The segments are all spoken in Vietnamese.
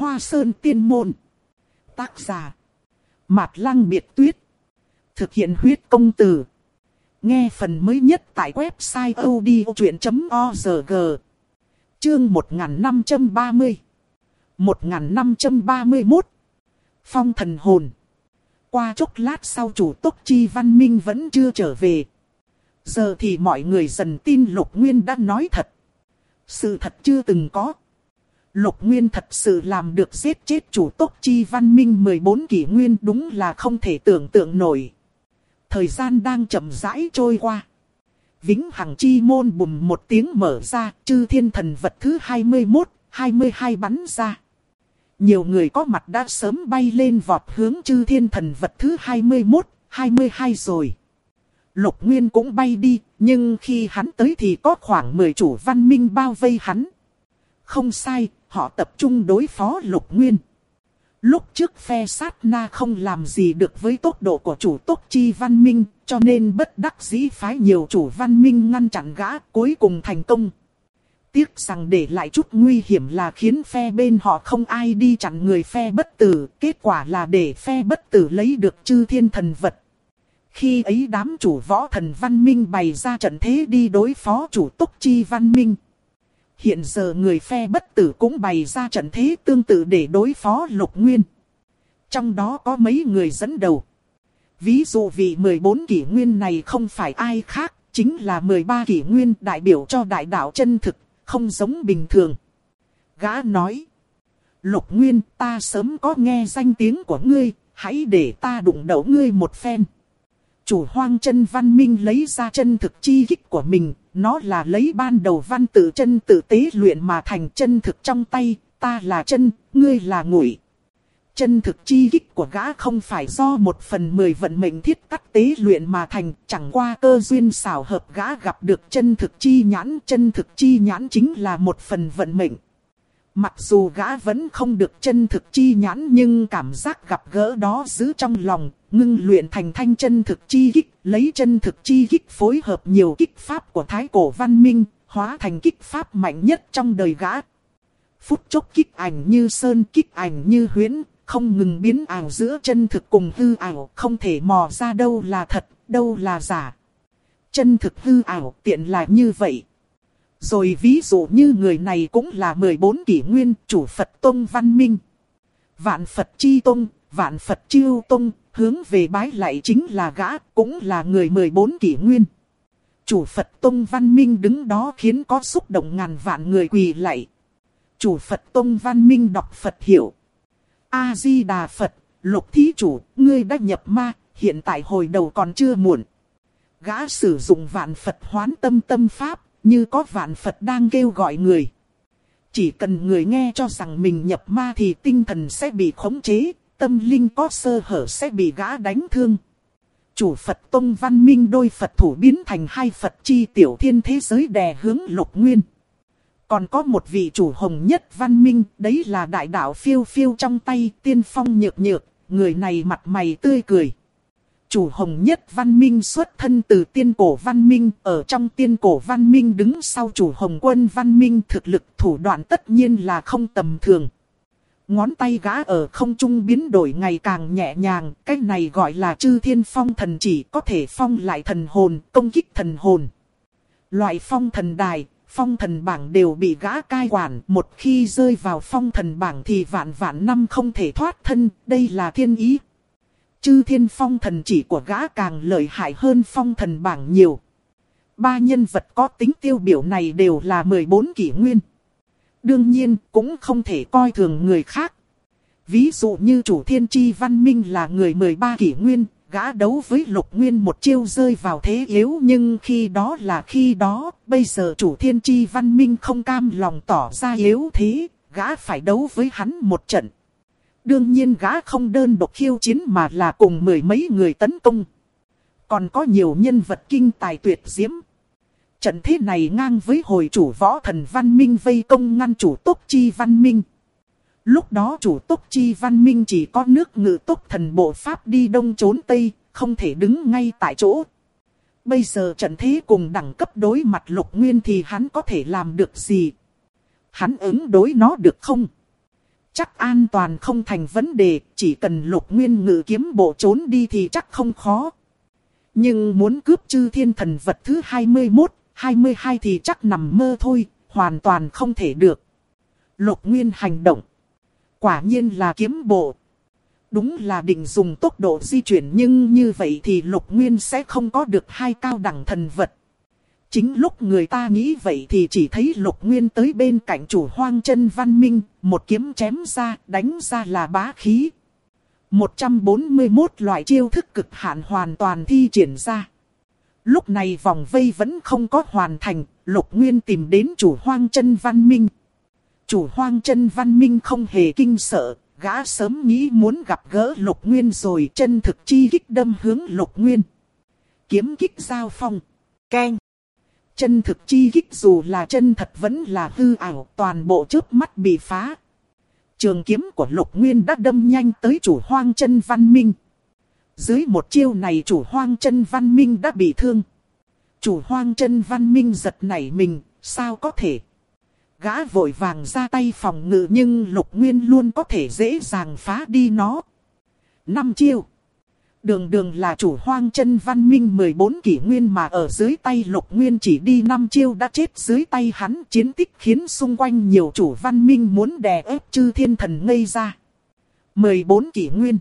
Hoa Sơn Tiên Môn. Tác giả Mạt Lăng Biệt Tuyết. Thực hiện huyết công từ. Nghe phần mới nhất tại website odchuyện.org. Chương 1530 1531 Phong thần hồn. Qua chốc lát sau chủ tốc Chi Văn Minh vẫn chưa trở về. Giờ thì mọi người dần tin Lục Nguyên đã nói thật. Sự thật chưa từng có. Lục Nguyên thật sự làm được giết chết chủ tốc Chi Văn Minh 14 kỷ nguyên, đúng là không thể tưởng tượng nổi. Thời gian đang chậm rãi trôi qua. Vĩnh Hằng Chi Môn bùm một tiếng mở ra, Chư Thiên Thần Vật thứ 21, 22 bắn ra. Nhiều người có mặt đã sớm bay lên vọt hướng Chư Thiên Thần Vật thứ 21, 22 rồi. Lục Nguyên cũng bay đi, nhưng khi hắn tới thì có khoảng 10 chủ văn minh bao vây hắn. Không sai, họ tập trung đối phó Lục Nguyên. Lúc trước phe sát na không làm gì được với tốc độ của chủ tốc Chi Văn Minh, cho nên bất đắc dĩ phái nhiều chủ văn minh ngăn chặn gã, cuối cùng thành công. Tiếc rằng để lại chút nguy hiểm là khiến phe bên họ không ai đi chặn người phe bất tử, kết quả là để phe bất tử lấy được Chư Thiên Thần Vật. Khi ấy đám chủ võ thần văn minh bày ra trận thế đi đối phó chủ tốc Chi Văn Minh. Hiện giờ người phe bất tử cũng bày ra trận thế tương tự để đối phó Lục Nguyên. Trong đó có mấy người dẫn đầu. Ví dụ vị 14 kỷ nguyên này không phải ai khác, chính là 13 kỷ nguyên đại biểu cho đại đạo chân thực, không giống bình thường. Gã nói: Lục Nguyên, ta sớm có nghe danh tiếng của ngươi, hãy để ta đụng đẩu ngươi một phen. Chủ Hoang Chân Văn Minh lấy ra chân thực chi kích của mình, nó là lấy ban đầu văn tự chân tự tế luyện mà thành chân thực trong tay, ta là chân, ngươi là ngụy. Chân thực chi kích của gã không phải do 1/10 vận mệnh thiết cắt tế luyện mà thành, chẳng qua cơ duyên xảo hợp gã gặp được chân thực chi nhãn. Chân thực chi nhãn chính là 1/10 vận mệnh. Mặc dù gã vẫn không được chân thực chi nhãn, nhưng cảm giác gặp gỡ đó giữ trong lòng, ngưng luyện thành thanh chân thực chi kích, lấy chân thực chi kích phối hợp nhiều kích pháp của Thái Cổ Văn Minh, hóa thành kích pháp mạnh nhất trong đời gã. Phút chốc kích ảnh như sơn, kích ảnh như huyễn, không ngừng biến ảo giữa chân thực cùng hư ảo, không thể mò ra đâu là thật, đâu là giả. Chân thực hư ảo tiện là như vậy. Rồi ví dụ như người này cũng là 14 kỷ nguyên, chủ Phật Tông Văn Minh. Vạn Phật Chi Tông, Vạn Phật Chiêu Tông, hướng về bái lạy chính là gã, cũng là người 14 kỷ nguyên. Chủ Phật Tông Văn Minh đứng đó khiến có xúc động ngàn vạn người quỳ lạy. Chủ Phật Tông Văn Minh đọc Phật hiệu: A-di-đà Phật, Lục thí chủ, ngươi đã nhập ma, hiện tại hồi đầu còn chưa muộn. Gã sử dụng Vạn Phật Hoán Tâm tâm pháp, như có vạn Phật đang kêu gọi người. Chỉ cần người nghe cho rằng mình nhập ma thì tinh thần sẽ bị khống chế, tâm linh có sơ hở sẽ bị gã đánh thương. Chủ Phật Tông Văn Minh đôi Phật thủ biến thành hai Phật chi tiểu thiên thế giới đè hướng Lục Nguyên. Còn có một vị chủ Hồng Nhất Văn Minh, đấy là đại đạo phiêu phiêu trong tay, tiên phong nhược nhược, người này mặt mày tươi cười. Chủ Hồng Nhất Văn Minh xuất thân từ Tiên Cổ Văn Minh, ở trong Tiên Cổ Văn Minh đứng sau chủ Hồng Quân Văn Minh, thực lực thủ đoạn tất nhiên là không tầm thường. Ngón tay gã ở không trung biến đổi ngày càng nhẹ nhàng, cái này gọi là Chư Thiên Phong Thần Chỉ, có thể phong lại thần hồn, công kích thần hồn. Loại phong thần đài, phong thần bảng đều bị gã cai quản, một khi rơi vào phong thần bảng thì vạn vạn năm không thể thoát thân, đây là thiên ý. Chư Thiên Phong Thần Chỉ của gã càng lợi hại hơn phong thần bảng nhiều. Ba nhân vật có tính tiêu biểu này đều là 14 kỷ nguyên. Đương nhiên cũng không thể coi thường người khác. Ví dụ như chủ Thiên Chi Văn Minh là người 13 kỷ nguyên, gã đấu với Lục Nguyên một chiêu rơi vào thế yếu, nhưng khi đó là khi đó, bây giờ chủ Thiên Chi Văn Minh không cam lòng tỏ ra yếu thế, gã phải đấu với hắn một trận. Đương nhiên gã không đơn độc khiêu chiến mà là cùng 10 mấy người tấn công. Còn có nhiều nhân vật kinh tài tuyệt diễm. Trận thế này ngang với hồi chủ võ thần Văn Minh vây công ngăn chủ tốc Chi Văn Minh. Lúc đó chủ tốc Chi Văn Minh chỉ có nước ngự tốc thần bộ pháp đi đông trốn tây, không thể đứng ngay tại chỗ. Bây giờ trận thế cùng đẳng cấp đối mặt Lục Nguyên thì hắn có thể làm được gì? Hắn ứng đối nó được không? Chắc an toàn không thành vấn đề, chỉ cần Lục Nguyên ngự kiếm bộ trốn đi thì chắc không khó. Nhưng muốn cướp chư thiên thần vật thứ 21, 22 thì chắc nằm mơ thôi, hoàn toàn không thể được. Lục Nguyên hành động. Quả nhiên là kiếm bộ. Đúng là định dùng tốc độ di chuyển, nhưng như vậy thì Lục Nguyên sẽ không có được hai cao đẳng thần vật. Chính lúc người ta nghĩ vậy thì chỉ thấy Lục Nguyên tới bên cạnh Chủ Hoang Chân Văn Minh, một kiếm chém ra, đánh ra là bá khí. 141 loại chiêu thức cực hạn hoàn toàn thi triển ra. Lúc này vòng vây vẫn không có hoàn thành, Lục Nguyên tìm đến Chủ Hoang Chân Văn Minh. Chủ Hoang Chân Văn Minh không hề kinh sợ, gã sớm nghĩ muốn gặp gỡ Lục Nguyên rồi, chân thực chi kích đâm hướng Lục Nguyên. Kiếm kích giao phong. Keng. Chân thực chi kích dù là chân thật vẫn là hư ảo, toàn bộ chớp mắt bị phá. Trường kiếm của Lục Nguyên đã đâm nhanh tới Chủ Hoang Chân Văn Minh. Dưới một chiêu này Chủ Hoang Chân Văn Minh đã bị thương. Chủ Hoang Chân Văn Minh giật nảy mình, sao có thể? Gã vội vàng ra tay phòng ngự nhưng Lục Nguyên luôn có thể dễ dàng phá đi nó. 5 chiêu. Đường đường là Chủ Hoang Chân Văn Minh 14 kỷ nguyên mà ở dưới tay Lục Nguyên chỉ đi 5 chiêu đã chết dưới tay hắn. Chiến tích khiến xung quanh nhiều chủ văn minh muốn đè ép chư thiên thần ngây ra. 14 kỷ nguyên.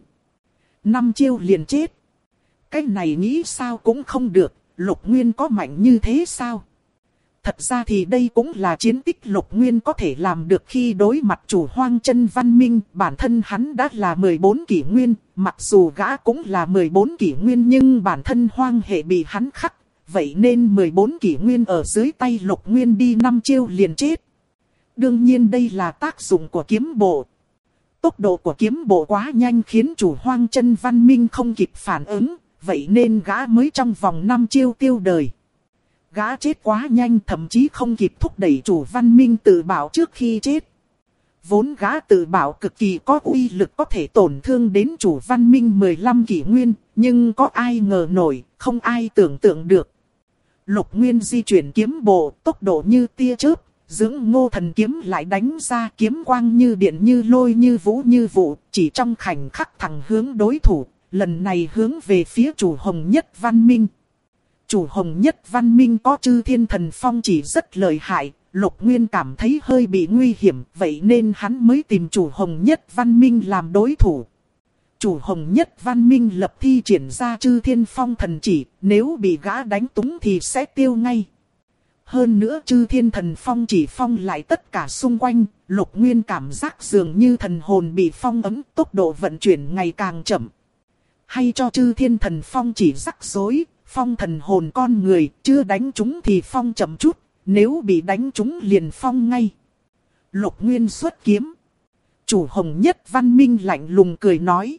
5 chiêu liền chết. Cái này nghĩ sao cũng không được, Lục Nguyên có mạnh như thế sao? Thật ra thì đây cũng là chiến tích Lục Nguyên có thể làm được khi đối mặt Chủ Hoang Chân Văn Minh. Bản thân hắn đã là 14 kỷ nguyên, mặc dù gã cũng là 14 kỷ nguyên nhưng bản thân hoang hệ bị hắn khắc. Vậy nên 14 kỷ nguyên ở dưới tay Lục Nguyên đi 5 chiêu liền chết. Đương nhiên đây là tác dụng của kiếm bộ. Tốc độ của kiếm bộ quá nhanh khiến Chủ Hoang Chân Văn Minh không kịp phản ứng, vậy nên gã mới trong vòng 5 chiêu tiêu đời. Gã chết quá nhanh, thậm chí không kịp thúc đẩy chủ văn minh tự bảo trước khi chết. Vốn gã tự bảo cực kỳ có uy lực, có thể tổn thương đến chủ văn minh 15 kỷ nguyên, nhưng có ai ngờ nổi, không ai tưởng tượng được. Lục Nguyên di chuyển kiếm bộ, tốc độ như tia chớp, dưỡng Ngô Thần kiếm lại đánh ra, kiếm quang như điện như lôi như vũ như vụ, chỉ trong khoảnh khắc thẳng hướng đối thủ, lần này hướng về phía Chủ Hồng Nhất Văn Minh. Chủ Hồng Nhất Văn Minh có chư thiên thần phong chỉ rất lợi hại, Lục Nguyên cảm thấy hơi bị nguy hiểm, vậy nên hắn mới tìm Chủ Hồng Nhất Văn Minh làm đối thủ. Chủ Hồng Nhất Văn Minh lập thi triển ra chư thiên phong thần chỉ, nếu bị gã đánh trúng thì sẽ tiêu ngay. Hơn nữa chư thiên thần phong chỉ phong lại tất cả xung quanh, Lục Nguyên cảm giác dường như thần hồn bị phong ấn, tốc độ vận chuyển ngày càng chậm. Hay cho chư thiên thần phong chỉ rắc rối. Phong thần hồn con người, chưa đánh trúng thì phong chậm chút, nếu bị đánh trúng liền phong ngay. Lục Nguyên xuất kiếm. Chủ Hồng Nhất Văn Minh lạnh lùng cười nói.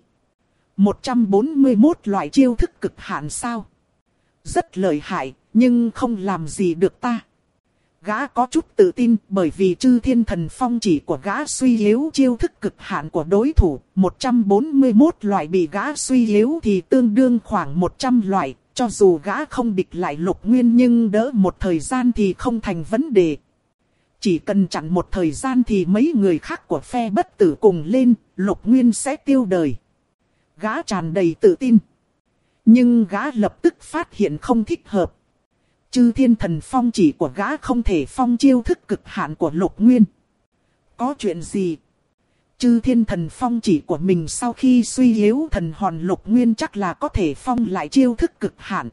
141 loại chiêu thức cực hạn sao? Rất lợi hại, nhưng không làm gì được ta. Gã có chút tự tin bởi vì chư thiên thần phong chỉ của gã suy yếu chiêu thức cực hạn của đối thủ. 141 loại bị gã suy yếu thì tương đương khoảng 100 loại. Cho dù gã không địch lại Lục Nguyên nhưng đỡ một thời gian thì không thành vấn đề. Chỉ cần chặn một thời gian thì mấy người khác của phe bất tử cùng lên, Lục Nguyên sẽ tiêu đời. Gã tràn đầy tự tin. Nhưng gã lập tức phát hiện không thích hợp. Chư thiên thần phong chỉ của gã không thể phong chiêu thức cực hạn của Lục Nguyên. Có chuyện gì? Chư thiên thần phong chỉ của mình sau khi suy yếu thần hồn Lục Nguyên chắc là có thể phong lại chiêu thức cực hạn.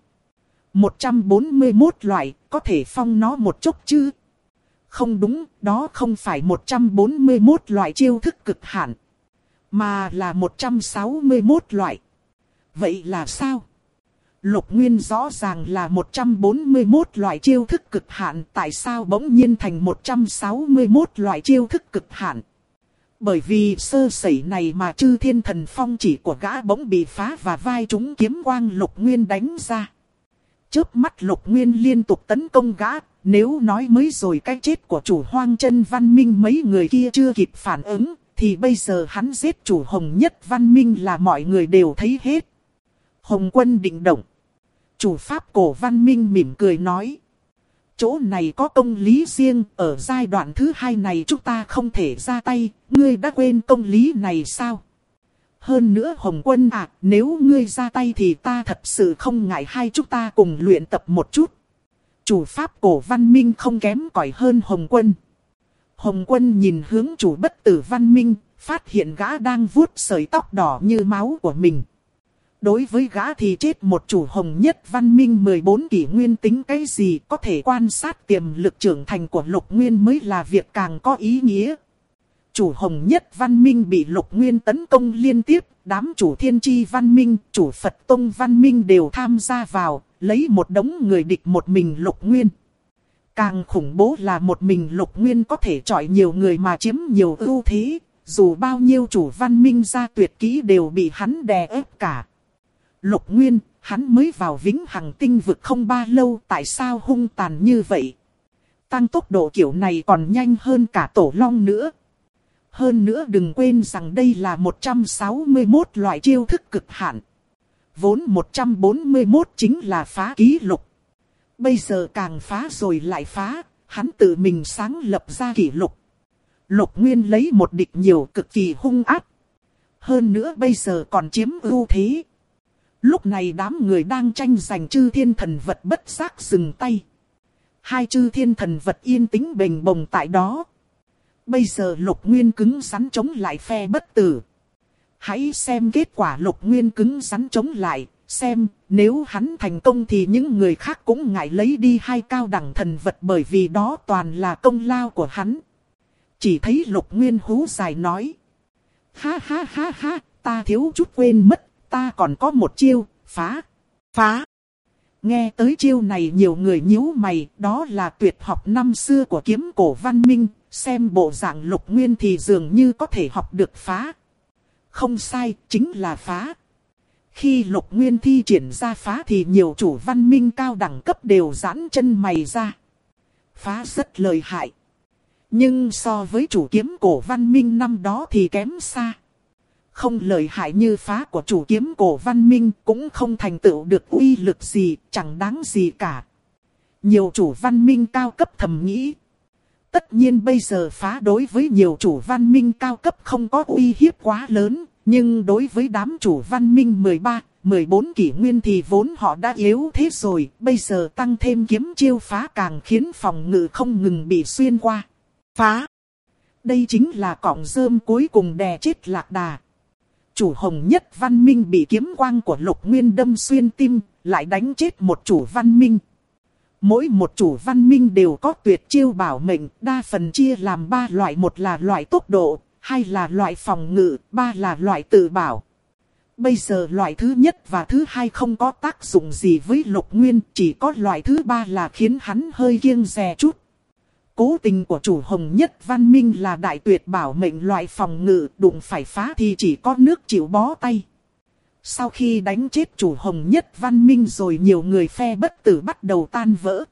141 loại, có thể phong nó một chút chứ? Không đúng, đó không phải 141 loại chiêu thức cực hạn, mà là 161 loại. Vậy là sao? Lục Nguyên rõ ràng là 141 loại chiêu thức cực hạn, tại sao bỗng nhiên thành 161 loại chiêu thức cực hạn? Bởi vì sơ sẩy này mà chư thiên thần phong chỉ của gã bỗng bị phá và vai trúng kiếm quang Lục Nguyên đánh ra. Chớp mắt Lục Nguyên liên tục tấn công gã, nếu nói mới rồi cái chết của Chủ Hoang Chân Văn Minh mấy người kia chưa kịp phản ứng, thì bây giờ hắn giết Chủ Hồng Nhất Văn Minh là mọi người đều thấy hết. Hồng Quân định động. Chủ Pháp Cổ Văn Minh mỉm cười nói. chỗ này có công lý riêng, ở giai đoạn thứ hai này chúng ta không thể ra tay, ngươi đã quên công lý này sao? Hơn nữa Hồng Quân à, nếu ngươi ra tay thì ta thật sự không ngại hai chúng ta cùng luyện tập một chút. Chủ pháp cổ Văn Minh không kém cỏi hơn Hồng Quân. Hồng Quân nhìn hướng chủ bất tử Văn Minh, phát hiện gã đang vuốt sợi tóc đỏ như máu của mình. Đối với gã thì chết một chủ Hồng Nhất Văn Minh 14 kỷ nguyên tính cái gì, có thể quan sát tiềm lực trưởng thành của Lục Nguyên mới là việc càng có ý nghĩa. Chủ Hồng Nhất Văn Minh bị Lục Nguyên tấn công liên tiếp, đám chủ Thiên Chi Văn Minh, chủ Phật Tông Văn Minh đều tham gia vào, lấy một đống người địch một mình Lục Nguyên. Càng khủng bố là một mình Lục Nguyên có thể chọi nhiều người mà chiếm nhiều ưu thế, dù bao nhiêu chủ Văn Minh ra tuyệt kỹ đều bị hắn đè ép cả. Lục Nguyên, hắn mới vào Vĩnh Hằng Tinh vực không bao lâu, tại sao hung tàn như vậy? Tăng tốc độ kiểu này còn nhanh hơn cả Tổ Long nữa. Hơn nữa đừng quên rằng đây là 161 loại chiêu thức cực hạn. Vốn 141 chính là phá kỷ lục. Bây giờ càng phá rồi lại phá, hắn tự mình sáng lập ra kỷ lục. Lục Nguyên lấy một địch nhiều, cực kỳ hung ác. Hơn nữa bây giờ còn chiếm ưu thế. Lúc này đám người đang tranh giành chư thiên thần vật bất giác dừng tay. Hai chư thiên thần vật yên tĩnh bềnh bồng tại đó. Bây giờ Lục Nguyên cứng rắn chống lại phe bất tử. Hãy xem kết quả Lục Nguyên cứng rắn chống lại, xem nếu hắn thành công thì những người khác cũng ngại lấy đi hai cao đẳng thần vật, bởi vì đó toàn là công lao của hắn. Chỉ thấy Lục Nguyên hú dài nói: ha ha ha ha, ta thiếu chút quên mất, ta còn có một chiêu, phá, phá. Nghe tới chiêu này nhiều người nhíu mày, đó là tuyệt học năm xưa của kiếm cổ Văn Minh, xem bộ dạng Lục Nguyên thì dường như có thể học được phá. Không sai, chính là phá. Khi Lục Nguyên thi triển ra phá thì nhiều chủ Văn Minh cao đẳng cấp đều giãn chân mày ra. Phá rất lợi hại. Nhưng so với chủ kiếm cổ Văn Minh năm đó thì kém xa. Không lợi hại như phá của chủ kiếm cổ Văn Minh, cũng không thành tựu được uy lực gì, chẳng đáng gì cả. Nhiều chủ Văn Minh cao cấp thầm nghĩ. Tất nhiên bây giờ phá đối với nhiều chủ Văn Minh cao cấp không có uy hiếp quá lớn, nhưng đối với đám chủ Văn Minh 13, 14 kỷ nguyên thì vốn họ đã yếu thế rồi, bây giờ tăng thêm kiếm chiêu phá càng khiến phòng ngự không ngừng bị xuyên qua. Phá! Đây chính là cọng rơm cuối cùng đè chết Lạc Đà. Chủ Hồng Nhất Văn Minh bị kiếm quang của Lục Nguyên đâm xuyên tim, lại đánh chết một chủ Văn Minh. Mỗi một chủ Văn Minh đều có tuyệt chiêu bảo mệnh, đa phần chia làm 3 loại, một là loại tốc độ, 2 là loại phòng ngự, 3 là loại tự bảo. Bây giờ loại thứ nhất và thứ hai không có tác dụng gì với Lục Nguyên, chỉ có loại thứ 3 là khiến hắn hơi kiêng dè chút. Cố tình của chủ Hồng Nhất Văn Minh là đại tuyệt bảo mệnh loại phòng ngự, đụng phải phá thì chỉ có nước chịu bó tay. Sau khi đánh chết chủ Hồng Nhất Văn Minh rồi, nhiều người phe bất tử bắt đầu tan vỡ.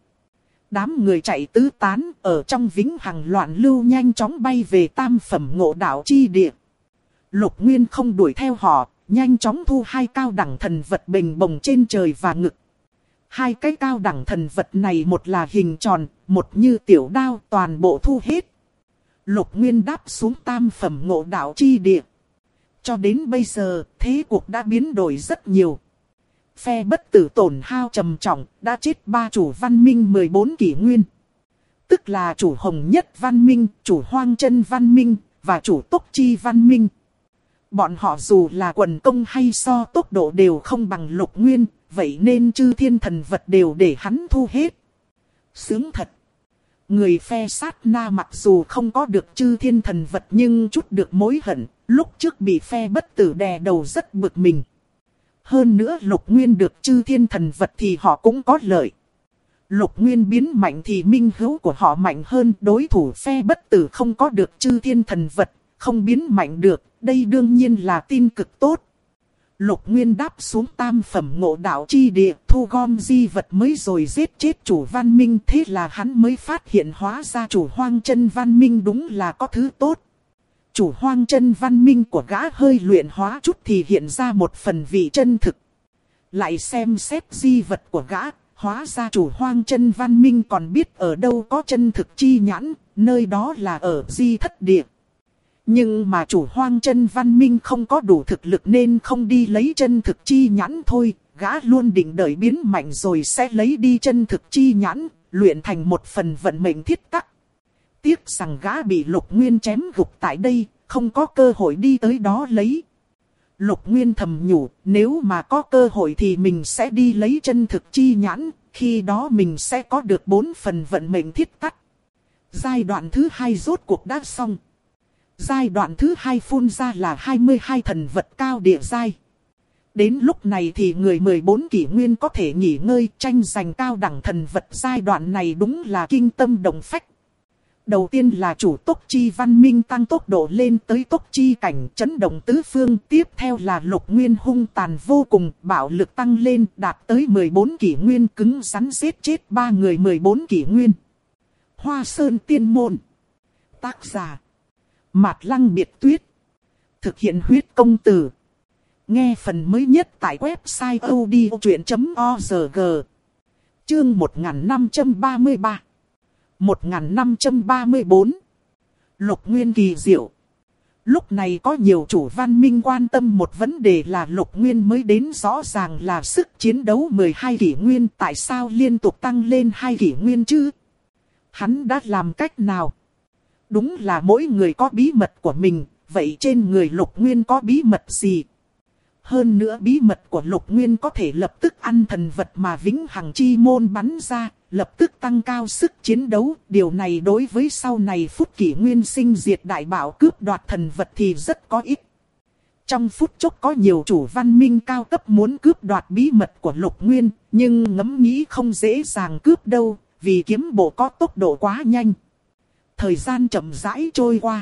Đám người chạy tứ tán, ở trong Vĩnh Hằng loạn lưu nhanh chóng bay về tam phẩm ngộ đạo chi địa. Lục Nguyên không đuổi theo họ, nhanh chóng thu hai cao đẳng thần vật bềnh bồng trên trời và ngực. Hai cái cao đẳng thần vật này, một là hình tròn, một như tiểu đao, toàn bộ thu hết. Lục Nguyên đáp xuống tam phẩm ngộ đạo chi địa. Cho đến bây giờ, thế cuộc đã biến đổi rất nhiều. Phe bất tử tổn hao trầm trọng, đã chết 3 chủ Văn Minh 14 kỷ nguyên. Tức là chủ Hồng Nhất Văn Minh, chủ Hoang Chân Văn Minh, và chủ Tốc Chi Văn Minh. Bọn họ dù là quần công hay so tốc độ đều không bằng Lục Nguyên, vậy nên chư thiên thần vật đều để hắn thu hết. Sướng thật! Người phe sát na mặc dù không có được chư thiên thần vật nhưng chút được mối hận, lúc trước bị phe bất tử đè đầu rất bực mình. Hơn nữa Lục Nguyên được chư thiên thần vật thì họ cũng có lợi. Lục Nguyên biến mạnh thì minh hữu của họ mạnh hơn, đối thủ phe bất tử không có được chư thiên thần vật, không biến mạnh được, đây đương nhiên là tin cực tốt. Lục Nguyên đáp xuống tam phẩm ngộ đạo chi địa, thu gom di vật mới rồi giết chết chủ Văn Minh, thế là hắn mới phát hiện hóa ra chủ Hoang Chân Văn Minh đúng là có thứ tốt. Chủ Hoang Chân Văn Minh của gã hơi luyện hóa chút thì hiện ra một phần vị chân thực. Lại xem xét di vật của gã, Hóa ra chủ Hoang Chân văn minh còn biết ở đâu có chân thực chi nhãn, nơi đó là ở Di Thất Địa. Nhưng mà chủ Hoang Chân văn minh không có đủ thực lực nên không đi lấy chân thực chi nhãn thôi, gã luôn định đợi biến mạnh rồi sẽ lấy đi chân thực chi nhãn, luyện thành một phần vận mệnh thiết tắc. Tiếc rằng gã bị Lục Nguyên chém gục tại đây, không có cơ hội đi tới đó lấy. Lục Nguyên thầm nhủ, nếu mà có cơ hội thì mình sẽ đi lấy chân thực chi nhãn, khi đó mình sẽ có được 4 phần vận mệnh thiết tắc. Giai đoạn thứ 2 rốt cuộc đã xong. Giai đoạn thứ 2 phun ra là 22 thần vật cao địa giai. Đến lúc này thì người 14 kỷ nguyên có thể nghỉ ngơi tranh giành cao đẳng thần vật. Giai đoạn này đúng là kinh tâm động phách. Đầu tiên là chủ tốc chi văn minh tăng tốc độ lên tới tốc chi cảnh chấn động tứ phương. Tiếp theo là Lục Nguyên hung tàn vô cùng, bạo lực tăng lên đạt tới 14 kỷ nguyên, cứng rắn giết chết 3 người 14 kỷ nguyên. Hoa Sơn Tiên Môn. Tác giả Mạt Lăng Biệt Tuyết. Thực hiện huyết công từ. Nghe phần mới nhất tại website odchuyện.org. Chương 1533 1534. Lục Nguyên kỳ diệu. Lúc này có nhiều chủ văn minh quan tâm một vấn đề là Lục Nguyên mới đến rõ ràng là sức chiến đấu 12 kỷ nguyên, tại sao liên tục tăng lên 2 kỷ nguyên chứ? Hắn đã làm cách nào? Đúng là mỗi người có bí mật của mình, vậy trên người Lục Nguyên có bí mật gì? Hơn nữa bí mật của Lục Nguyên có thể lập tức ăn thần vật mà Vĩnh Hằng Chi Môn bắn ra, lập tức tăng cao sức chiến đấu. Điều này đối với sau này phút kỷ nguyên sinh diệt đại bạo cướp đoạt thần vật thì rất có ích. Trong phút chốc có nhiều chủ văn minh cao cấp muốn cướp đoạt bí mật của Lục Nguyên, nhưng ngẫm nghĩ không dễ dàng cướp đâu, vì kiếm bộ có tốc độ quá nhanh. Thời gian chậm rãi trôi qua.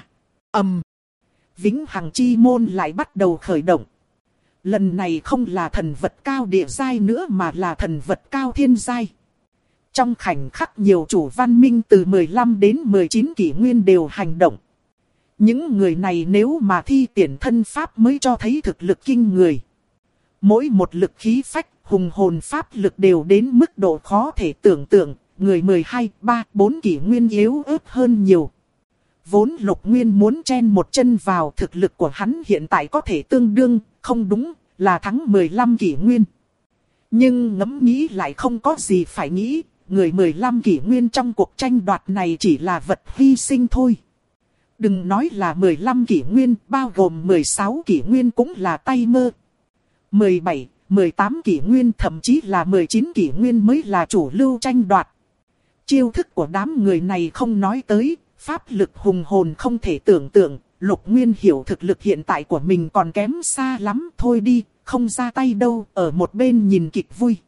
Vĩnh Hằng Chi Môn lại bắt đầu khởi động. Lần này không là thần vật cao địa giai nữa mà là thần vật cao thiên giai. Trong khoảnh khắc nhiều chủ văn minh từ 15 đến 19 kỷ nguyên đều hành động. Những người này nếu mà thi triển thân pháp mới cho thấy thực lực kinh người. Mỗi một lực khí phách, hùng hồn pháp lực đều đến mức độ khó thể tưởng tượng. Người 12, 3, 4 kỷ nguyên yếu ớt hơn nhiều. Vốn Lục Nguyên muốn chen một chân vào, thực lực của hắn hiện tại có thể tương đương, không đúng, là thắng 15 kỷ nguyên. Nhưng ngẫm nghĩ lại không có gì phải nghĩ, người 15 kỷ nguyên trong cuộc tranh đoạt này chỉ là vật hy sinh thôi. Đừng nói là 15 kỷ nguyên, bao gồm 16 kỷ nguyên cũng là tay mơ. 17, 18 kỷ nguyên thậm chí là 19 kỷ nguyên mới là chủ lưu tranh đoạt. Chiêu thức của đám người này không nói tới, pháp lực hùng hồn không thể tưởng tượng. Lục Nguyên hiểu thực lực hiện tại của mình còn kém xa lắm, thôi đi, không ra tay đâu, ở một bên nhìn kịch vui.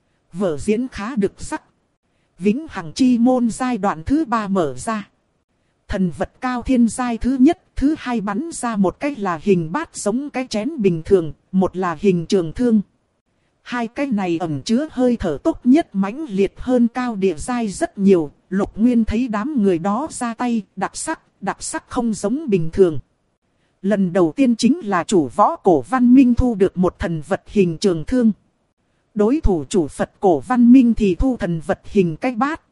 Vở diễn khá được sắc. Vĩnh Hằng Chi Môn giai đoạn thứ 3 mở ra. Thần vật cao thiên giai thứ nhất, thứ hai bắn ra một cái là hình bát giống cái chén bình thường, một là hình trường thương. Hai cái này ẩn chứa hơi thở tốc nhất mãnh liệt hơn cao địa giai rất nhiều. Lục Nguyên thấy đám người đó ra tay, đặc sắc không giống bình thường. Lần đầu tiên chính là chủ võ cổ văn minh thu được một thần vật hình trường thương. Đối thủ chủ Phật cổ văn minh thì thu thần vật hình cái bát.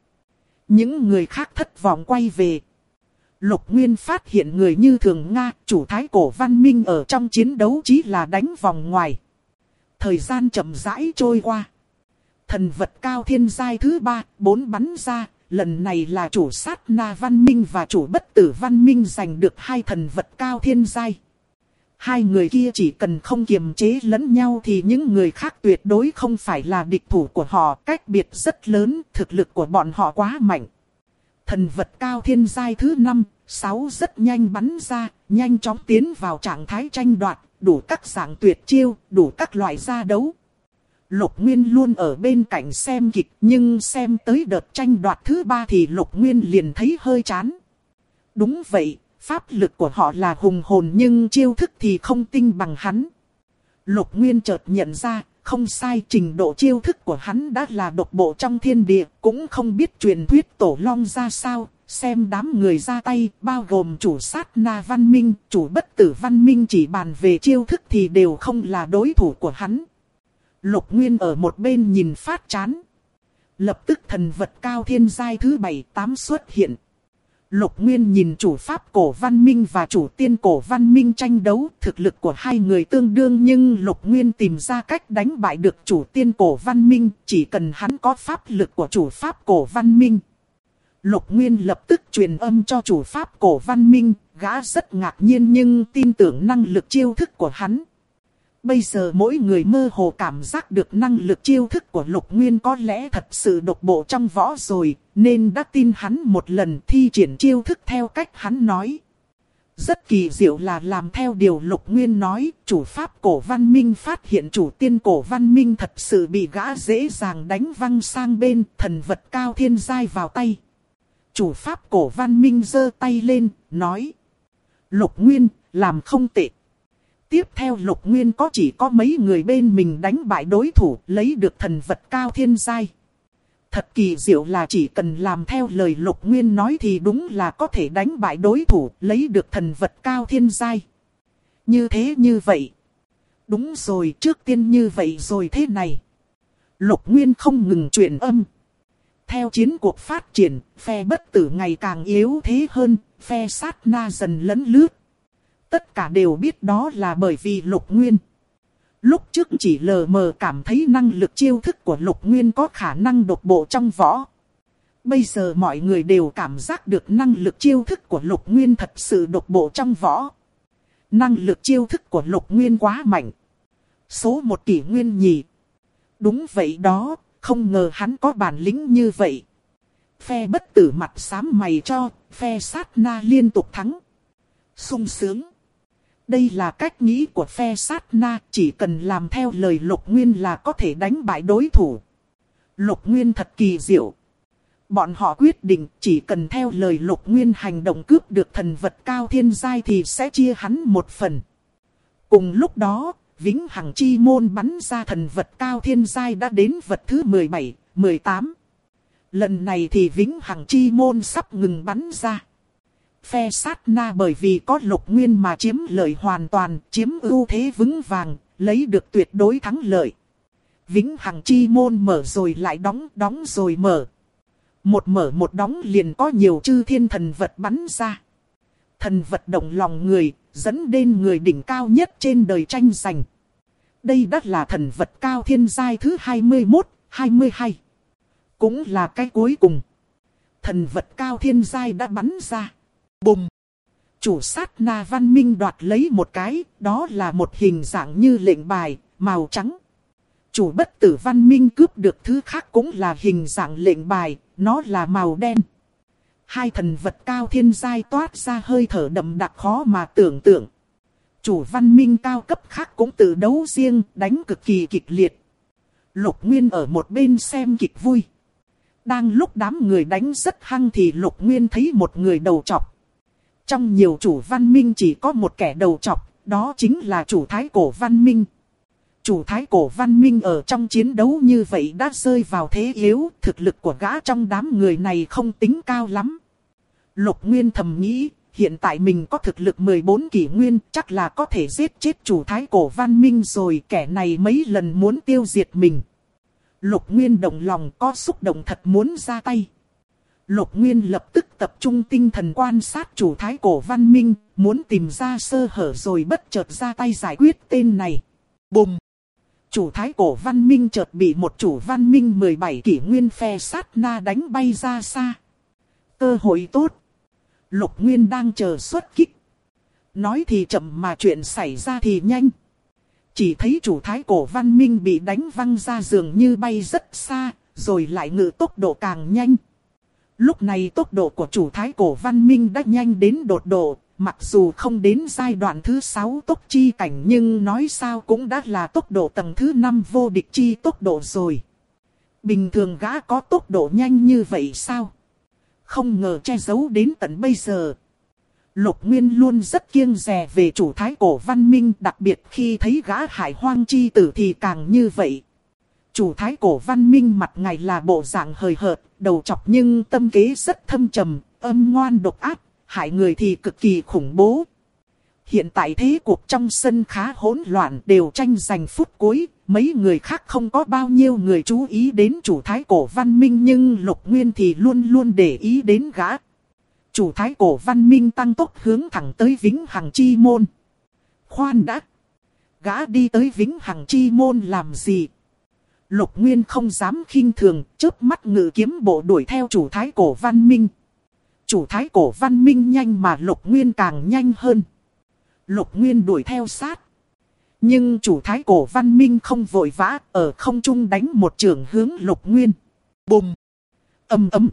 Những người khác thất vọng quay về. Lục Nguyên phát hiện người như Thường Nga, chủ thái cổ văn minh ở trong chiến đấu chỉ là đánh vòng ngoài. Thời gian chậm rãi trôi qua. Thần vật cao thiên giai thứ 3, 4 bắn ra. Lần này là chủ sát na văn minh và chủ bất tử văn minh giành được 2 thần vật cao thiên giai. Hai người kia chỉ cần không kiềm chế lẫn nhau thì những người khác tuyệt đối không phải là địch thủ của họ. Cách biệt rất lớn, thực lực của bọn họ quá mạnh. Thần vật cao thiên giai thứ 5, 6 rất nhanh bắn ra, nhanh chóng tiến vào trạng thái tranh đoạt, đủ các dạng tuyệt chiêu, đủ các loại gia đấu. Lục Nguyên luôn ở bên cạnh xem kịch, nhưng xem tới đợt tranh đoạt thứ 3 thì Lục Nguyên liền thấy hơi chán. Đúng vậy, pháp lực của họ là hùng hồn nhưng chiêu thức thì không tinh bằng hắn. Lục Nguyên chợt nhận ra, không sai, trình độ chiêu thức của hắn đã là độc bộ trong thiên địa, cũng không biết truyền thuyết tổ long ra sao. Xem đám người ra tay, bao gồm chủ sát na văn minh, chủ bất tử văn minh chỉ bàn về chiêu thức thì đều không là đối thủ của hắn. Lục Nguyên ở một bên nhìn phát chán. Lập tức thần vật cao thiên giai thứ 7-8 xuất hiện. Lục Nguyên nhìn chủ pháp cổ văn minh và chủ tiên cổ văn minh tranh đấu. Thực lực của hai người tương đương nhưng Lục Nguyên tìm ra cách đánh bại được chủ tiên cổ văn minh. Chỉ cần hắn có pháp lực của chủ pháp cổ văn minh. Lục Nguyên lập tức truyền âm cho chủ pháp cổ văn minh. Gã rất ngạc nhiên nhưng tin tưởng năng lực chiêu thức của hắn. Bây giờ mỗi người mơ hồ cảm giác được năng lực chiêu thức của Lục Nguyên có lẽ thật sự độc bộ trong võ rồi, nên đã tin hắn một lần thi triển chiêu thức theo cách hắn nói. Rất kỳ diệu là làm theo điều Lục Nguyên nói, chủ pháp cổ văn minh phát hiện chủ tiên cổ văn minh thật sự bị gã dễ dàng đánh văng sang bên, thần vật cao thiên giai vào tay. Chủ pháp cổ văn minh giơ tay lên, nói: Lục Nguyên, làm không tệ. Tiếp theo Lục Nguyên chỉ có mấy người bên mình đánh bại đối thủ, lấy được thần vật cao thiên giai. Thật kỳ diệu là chỉ cần làm theo lời Lục Nguyên nói thì đúng là có thể đánh bại đối thủ, lấy được thần vật cao thiên giai. Như vậy. Đúng rồi, trước tiên như vậy rồi thế này. Lục Nguyên không ngừng truyền âm. Theo chiến cuộc phát triển, phe bất tử ngày càng yếu thế hơn, phe sát na dần lấn lướt. Tất cả đều biết đó là bởi vì Lục Nguyên. Lúc trước chỉ lờ mờ cảm thấy năng lực chiêu thức của Lục Nguyên có khả năng độc bộ trong võ. Bây giờ mọi người đều cảm giác được năng lực chiêu thức của Lục Nguyên thật sự độc bộ trong võ. Năng lực chiêu thức của Lục Nguyên quá mạnh. Số 1 kỷ nguyên nhì. Đúng vậy đó, không ngờ hắn có bản lĩnh như vậy. Phe bất tử mặt xám mày cho, phe sát na liên tục thắng. Sung sướng. Đây là cách nghĩ của phe sát na, chỉ cần làm theo lời Lục Nguyên là có thể đánh bại đối thủ. Lục Nguyên thật kỳ diệu. Bọn họ quyết định chỉ cần theo lời Lục Nguyên hành động cướp được thần vật cao thiên giai thì sẽ chia hắn một phần. Cùng lúc đó, Vĩnh Hằng Chi Môn bắn ra thần vật cao thiên giai đã đến vật thứ 17, 18. Lần này thì Vĩnh Hằng Chi Môn sắp ngừng bắn ra. Phe sát na bởi vì có Lục Nguyên mà chiếm lợi hoàn toàn, chiếm ưu thế vững vàng, lấy được tuyệt đối thắng lợi. Vĩnh Hằng Chi Môn mở rồi lại đóng, đóng rồi mở. Một mở một đóng liền có nhiều chư thiên thần vật bắn ra. Thần vật động lòng người, dẫn đến người đỉnh cao nhất trên đời tranh giành. Đây đã là thần vật cao thiên giai thứ 21, 22. Cũng là cái cuối cùng. Thần vật cao thiên giai đã bắn ra. Bùm! Chủ sát na văn minh đoạt lấy một cái, đó là một hình dạng như lệnh bài, màu trắng. Chủ bất tử văn minh cướp được thứ khác cũng là hình dạng lệnh bài, nó là màu đen. Hai thần vật cao thiên giai toát ra hơi thở đậm đặc khó mà tưởng tượng. Chủ văn minh cao cấp khác cũng tự đấu riêng, đánh cực kỳ kịch liệt. Lục Nguyên ở một bên xem kịch vui. Đang lúc đám người đánh rất hăng thì Lục Nguyên thấy một người đầu trọc. Trong nhiều chủ văn minh chỉ có một kẻ đầu trọc, đó chính là chủ thái cổ văn minh. Chủ thái cổ văn minh ở trong chiến đấu như vậy đã rơi vào thế yếu, thực lực của gã trong đám người này không tính cao lắm. Lục Nguyên thầm nghĩ, hiện tại mình có thực lực 14 kỷ nguyên, chắc là có thể giết chết chủ thái cổ văn minh rồi, kẻ này mấy lần muốn tiêu diệt mình. Lục Nguyên động lòng có xúc động thật muốn ra tay. Lục Nguyên lập tức tập trung tinh thần quan sát chủ thái cổ văn minh, muốn tìm ra sơ hở rồi bất chợt ra tay giải quyết tên này. Bùm! Chủ thái cổ văn minh chợt bị một chủ văn minh 17 kỷ nguyên phe sát na đánh bay ra xa. Cơ hội tốt. Lục Nguyên đang chờ xuất kích. Nói thì chậm mà chuyện xảy ra thì nhanh. Chỉ thấy chủ thái cổ văn minh bị đánh văng ra dường như bay rất xa, rồi lại ngự tốc độ càng nhanh. Lúc này tốc độ của chủ thái cổ văn minh đã nhanh đến đột độ, mặc dù không đến giai đoạn thứ 6 tốc chi cảnh nhưng nói sao cũng đã là tốc độ tầng thứ 5 vô địch chi tốc độ rồi. Bình thường gã có tốc độ nhanh như vậy sao? Không ngờ che giấu đến tận bây giờ. Lục Nguyên luôn rất kiêng dè về chủ thái cổ văn minh, đặc biệt khi thấy gã hải hoang chi tử thì càng như vậy. Chủ thái cổ văn minh mặt ngày là bộ dạng hời hợt, đầu chọc nhưng tâm kế rất thâm trầm, âm ngoan độc ác, hại người thì cực kỳ khủng bố. Hiện tại thế cuộc trong sân khá hỗn loạn, đều tranh giành phút cuối, mấy người khác không có bao nhiêu người chú ý đến chủ thái cổ văn minh, nhưng Lục Nguyên thì luôn luôn để ý đến gã. Chủ thái cổ văn minh tăng tốc hướng thẳng tới Vĩnh Hằng Chi Môn. Khoan đã! Gã đi tới Vĩnh Hằng Chi Môn làm gì? Lục Nguyên không dám khinh thường, chớp mắt ngự kiếm bộ đuổi theo chủ thái cổ văn minh. Chủ thái cổ văn minh nhanh mà Lục Nguyên càng nhanh hơn. Lục Nguyên đuổi theo sát. Nhưng chủ thái cổ văn minh không vội vã, ở không trung đánh một chưởng hướng Lục Nguyên. Bùm! Ầm ầm!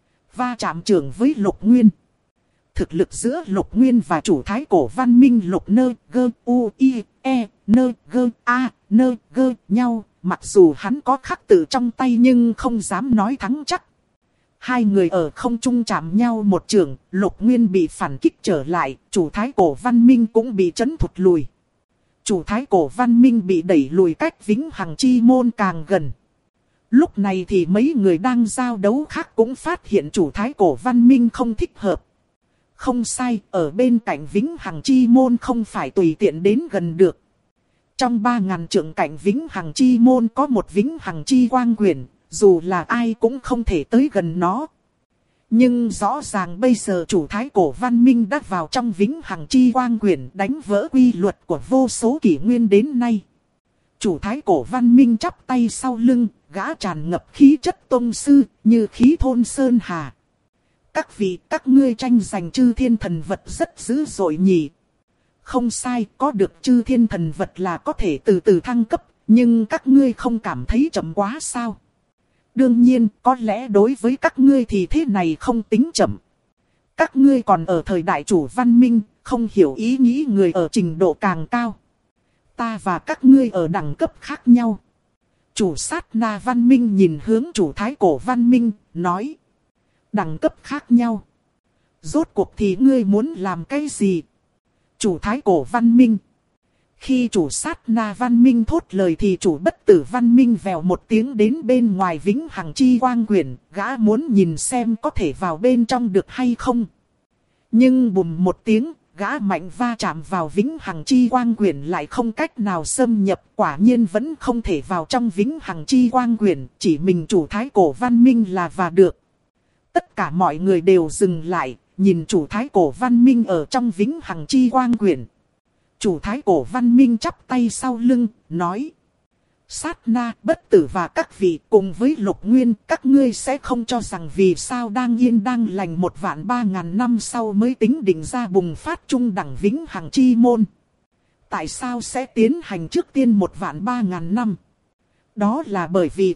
Va chạm chưởng với Lục Nguyên. Thực lực giữa Lục Nguyên và chủ thái cổ văn minh Lục nơ gơ u i e nơ gơ a nơ gơ nhau. Mặc dù hắn có khắc tự trong tay nhưng không dám nói thắng chắc. Hai người ở không trung chạm nhau một chưởng, Lục Nguyên bị phản kích trở lại, chủ thái cổ văn minh cũng bị chấn thụt lùi. Chủ thái cổ văn minh bị đẩy lùi cách Vĩnh Hằng Chi Môn càng gần. Lúc này thì mấy người đang giao đấu khác cũng phát hiện chủ thái cổ văn minh không thích hợp. Không sai, ở bên cạnh Vĩnh Hằng Chi Môn không phải tùy tiện đến gần được. Trong 3.000 trượng cạnh Vĩnh Hằng Chi Môn có một Vĩnh Hằng Chi Quang Quyển, dù là ai cũng không thể tới gần nó. Nhưng rõ ràng bây giờ chủ thái cổ văn minh đã vào trong Vĩnh Hằng Chi Quang Quyển, đánh vỡ quy luật của vô số kỷ nguyên đến nay. Chủ thái cổ văn minh chắp tay sau lưng, gã tràn ngập khí chất tông sư, như khí thôn sơn hà. Các vị, các ngươi tranh giành chư thiên thần vật rất dữ dội nhỉ. Không sai, có được chư thiên thần vật là có thể từ từ thăng cấp, nhưng các ngươi không cảm thấy chậm quá sao? Đương nhiên, có lẽ đối với các ngươi thì thế này không tính chậm. Các ngươi còn ở thời đại chủ văn minh, không hiểu ý nghĩ người ở trình độ càng cao. Ta và các ngươi ở đẳng cấp khác nhau. Chủ sát na văn minh nhìn hướng chủ thái cổ văn minh, nói. Đẳng cấp khác nhau. Rốt cuộc thì ngươi muốn làm cái gì? Chủ thái cổ văn minh. Khi chủ sát na văn minh thốt lời thì chủ bất tử văn minh vèo một tiếng đến bên ngoài Vĩnh Hằng Chi Quang Quyển, gã muốn nhìn xem có thể vào bên trong được hay không. Nhưng bùm một tiếng, gã mạnh va chạm vào Vĩnh Hằng Chi Quang Quyển lại không cách nào xâm nhập, quả nhiên vẫn không thể vào trong Vĩnh Hằng Chi Quang Quyển, chỉ mình chủ thái cổ văn minh là vào được. Tất cả mọi người đều dừng lại, nhìn chủ thái cổ văn minh ở trong Vĩnh Hằng Chi Quang Quyển. Chủ thái cổ văn minh chắp tay sau lưng, nói. Sát na, bất tử và các vị cùng với Lục Nguyên, các ngươi sẽ không cho rằng vì sao đang yên đang lành 1.300.000 năm sau mới tính định ra bùng phát trung đẳng Vĩnh Hằng Chi Môn. Tại sao sẽ tiến hành trước tiên 1.300.000 năm? Đó là bởi vì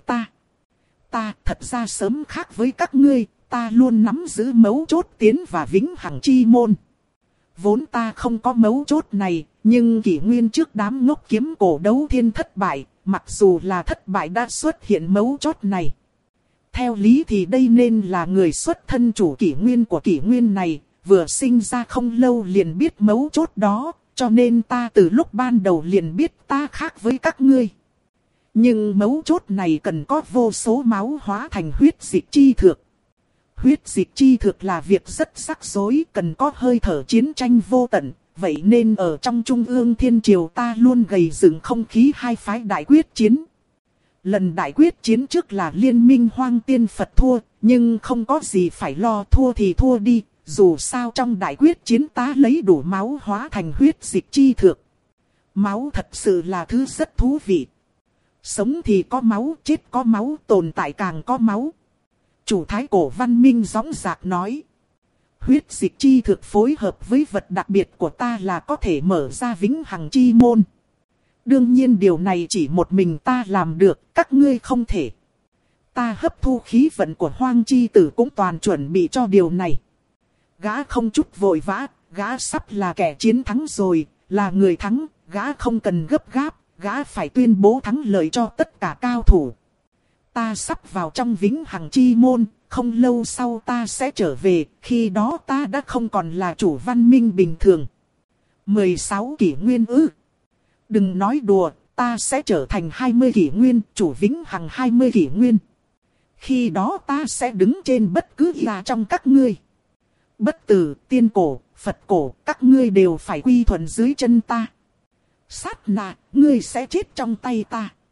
ta thật ra sớm khác với các ngươi, ta luôn nắm giữ mấu chốt tiến vào Vĩnh Hằng Chi Môn. Vốn ta không có mấu chốt này, nhưng kỷ nguyên trước đám ngốc kiếm cổ đấu thiên thất bại, mặc dù là thất bại đã xuất hiện mấu chốt này. Theo lý thì đây nên là người xuất thân chủ kỷ nguyên của kỷ nguyên này, vừa sinh ra không lâu liền biết mấu chốt đó, cho nên ta từ lúc ban đầu liền biết ta khác với các ngươi. Nhưng mấu chốt này cần có vô số máu hóa thành huyết dịch chi thực. Huyết dịch chi thực là việc rất rắc rối, cần có hơi thở chiến tranh vô tận. Vậy nên ở trong Trung ương Thiên Triều ta luôn gầy dựng không khí hai phái đại quyết chiến. Lần đại quyết chiến trước là liên minh Hoang Tiên Phật thua, nhưng không có gì phải lo, thua thì thua đi. Dù sao trong đại quyết chiến ta lấy đủ máu hóa thành huyết dịch chi thực. Máu thật sự là thứ rất thú vị. Sống thì có máu, chết có máu, tồn tại càng có máu. Chủ thái cổ văn minh dõng dạc nói. Huyết dịch chi thực phối hợp với vật đặc biệt của ta là có thể mở ra Vĩnh Hằng Chi Môn. Đương nhiên điều này chỉ một mình ta làm được, các ngươi không thể. Ta hấp thu khí vận của Hoang Chi Tử cũng toàn chuẩn bị cho điều này. Gã không chút vội vã, gã sắp là kẻ chiến thắng rồi, là người thắng, gã không cần gấp gáp, gã phải tuyên bố thắng lợi cho tất cả cao thủ. Ta sắp vào trong Vĩnh Hằng Chi Môn, không lâu sau ta sẽ trở về, khi đó ta đã không còn là chủ văn minh bình thường. 16 kỷ nguyên ư? Đừng nói đùa, ta sẽ trở thành 20 kỷ nguyên, chủ Vĩnh Hằng 20 kỷ nguyên. Khi đó ta sẽ đứng trên bất cứ gia trong các ngươi. Bất tử, tiên cổ, Phật cổ, các ngươi đều phải quy thuận dưới chân ta. Sát na, ngươi sẽ chết trong tay ta.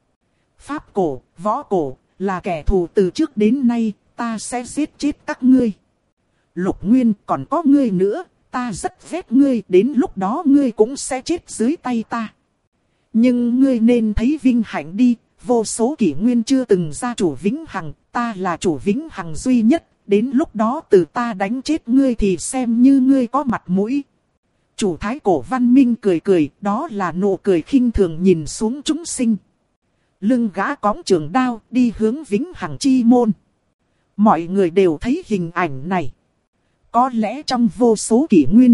Pháp cổ, võ cổ, là kẻ thù từ trước đến nay, ta sẽ giết chết các ngươi. Lục Nguyên, còn có ngươi nữa, ta rất ghét ngươi, đến lúc đó ngươi cũng sẽ chết dưới tay ta. Nhưng ngươi nên thấy vinh hạnh đi, vô số kỷ nguyên chưa từng ra chủ vĩnh hằng, ta là chủ vĩnh hằng duy nhất, đến lúc đó từ ta đánh chết ngươi thì xem như ngươi có mặt mũi. Chủ thái cổ văn minh cười cười, đó là nụ cười khinh thường nhìn xuống chúng sinh. Lưng gã cõng trường đao đi hướng vĩnh hằng chi môn. Mọi người đều thấy hình ảnh này. Có lẽ trong vô số kỷ nguyên,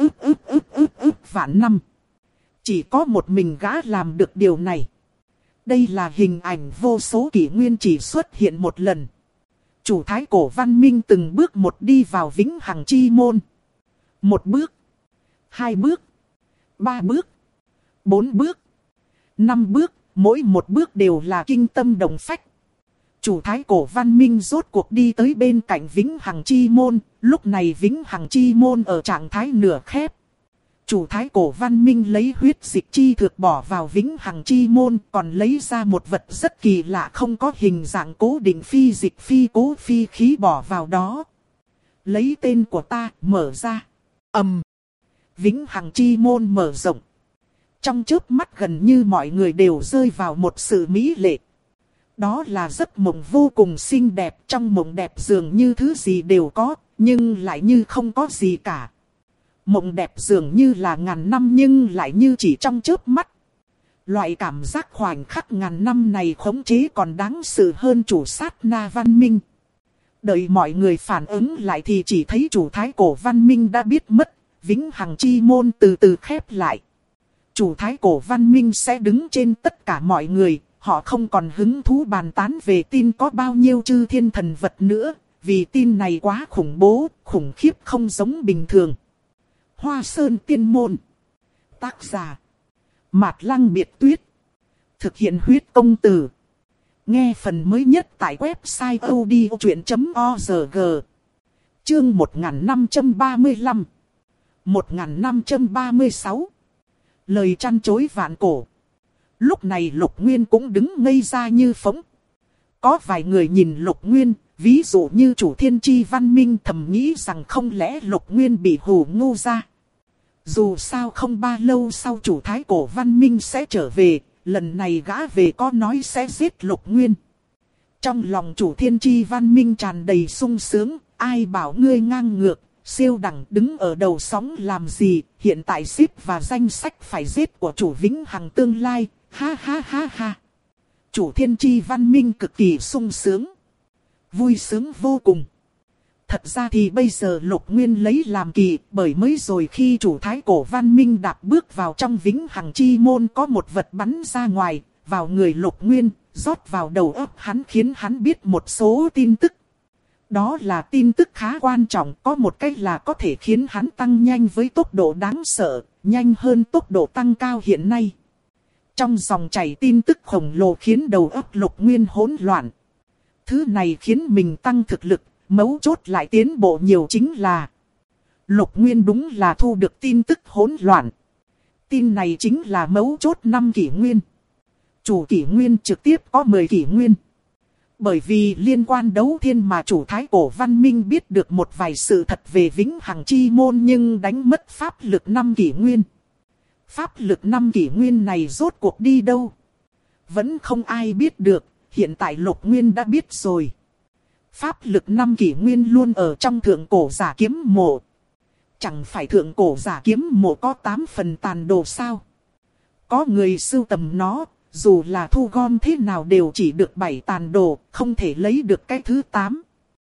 ức vạn năm. Chỉ có một mình gã làm được điều này. Đây là hình ảnh vô số kỷ nguyên chỉ xuất hiện một lần. Chủ thái cổ văn minh từng bước một đi vào vĩnh hằng chi môn. Một bước, hai bước, ba bước, bốn bước, năm bước, mỗi một bước đều là kinh tâm động phách. Chủ thái cổ văn minh rốt cuộc đi tới bên cạnh vĩnh hằng chi môn, lúc này vĩnh hằng chi môn ở trạng thái nửa khép. Chủ thái cổ văn minh lấy huyết dịch chi thực bỏ vào vĩnh hằng chi môn, còn lấy ra một vật rất kỳ lạ không có hình dạng cố định phi dịch phi cố phi khí bỏ vào đó. Lấy tên của ta, mở ra. Vĩnh hằng chi môn mở rộng. Trong chớp mắt gần như mọi người đều rơi vào một sự mỹ lệ. Đó là giấc mộng vô cùng xinh đẹp, trong mộng đẹp dường như thứ gì đều có, nhưng lại như không có gì cả. Mộng đẹp dường như là ngàn năm nhưng lại như chỉ trong chớp mắt. Loại cảm giác khoảnh khắc ngàn năm này khống chế còn đáng sợ hơn chủ sát na văn minh. Đợi mọi người phản ứng lại thì chỉ thấy chủ thái cổ văn minh đã biết mất, vĩnh hằng chi môn từ từ khép lại. Chủ thái cổ văn minh sẽ đứng trên tất cả mọi người, họ không còn hứng thú bàn tán về tin có bao nhiêu chư thiên thần vật nữa, vì tin này quá khủng bố, khủng khiếp không giống bình thường. Hoa Sơn Tiên Môn. Tác giả Mạt Lăng Biệt Tuyết. Thực hiện huyết công từ. Nghe phần mới nhất tại website odchuyện.org. Chương 1535 1536. Lời trăn trối vạn cổ. Lúc này Lục Nguyên cũng đứng ngây ra như phỗng. Có vài người nhìn Lục Nguyên, ví dụ như chủ thiên chi văn minh thầm nghĩ rằng không lẽ Lục Nguyên bị hù ngu ra. Dù sao không bao lâu sau chủ thái cổ văn minh sẽ trở về, lần này gã về có nói sẽ giết Lục Nguyên. Trong lòng chủ thiên chi văn minh tràn đầy sung sướng, ai bảo ngươi ngang ngược, siêu đẳng đứng ở đầu sóng làm gì, hiện tại ship và danh sách phải giết của chủ vĩnh hằng tương lai, ha ha ha ha. Chủ thiên chi văn minh cực kỳ sung sướng, vui sướng vô cùng. Thật ra thì bây giờ Lục Nguyên lấy làm kỳ, bởi mới rồi khi chủ thái cổ văn minh đạp bước vào trong vĩnh hằng chi môn có một vật bắn ra ngoài, vào người Lục Nguyên, rót vào đầu óc hắn khiến hắn biết một số tin tức. Đó là tin tức khá quan trọng, có một cách là có thể khiến hắn tăng nhanh với tốc độ đáng sợ, nhanh hơn tốc độ tăng cao hiện nay. Trong dòng chảy tin tức khổng lồ khiến đầu óc Lục Nguyên hỗn loạn. Thứ này khiến mình tăng thực lực, mấu chốt lại tiến bộ nhiều chính là Lục Nguyên đúng là thu được tin tức hỗn loạn. Tin này chính là mấu chốt 5 kỷ nguyên. Chủ kỷ nguyên trực tiếp có 10 kỷ nguyên. Bởi vì liên quan đấu thiên mà chủ thái cổ văn minh biết được một vài sự thật về vĩnh hằng chi môn nhưng đánh mất pháp lực 5 kỷ nguyên. Pháp lực 5 kỷ nguyên này rốt cuộc đi đâu? Vẫn không ai biết được, hiện tại Lục Nguyên đã biết rồi. Pháp lực 5 kỷ nguyên luôn ở trong thượng cổ giả kiếm mộ. Chẳng phải thượng cổ giả kiếm mộ có 8 phần tàn đồ sao? Có người sưu tầm nó, dù là thu gom thế nào đều chỉ được 7 tàn đồ, không thể lấy được cái thứ 8.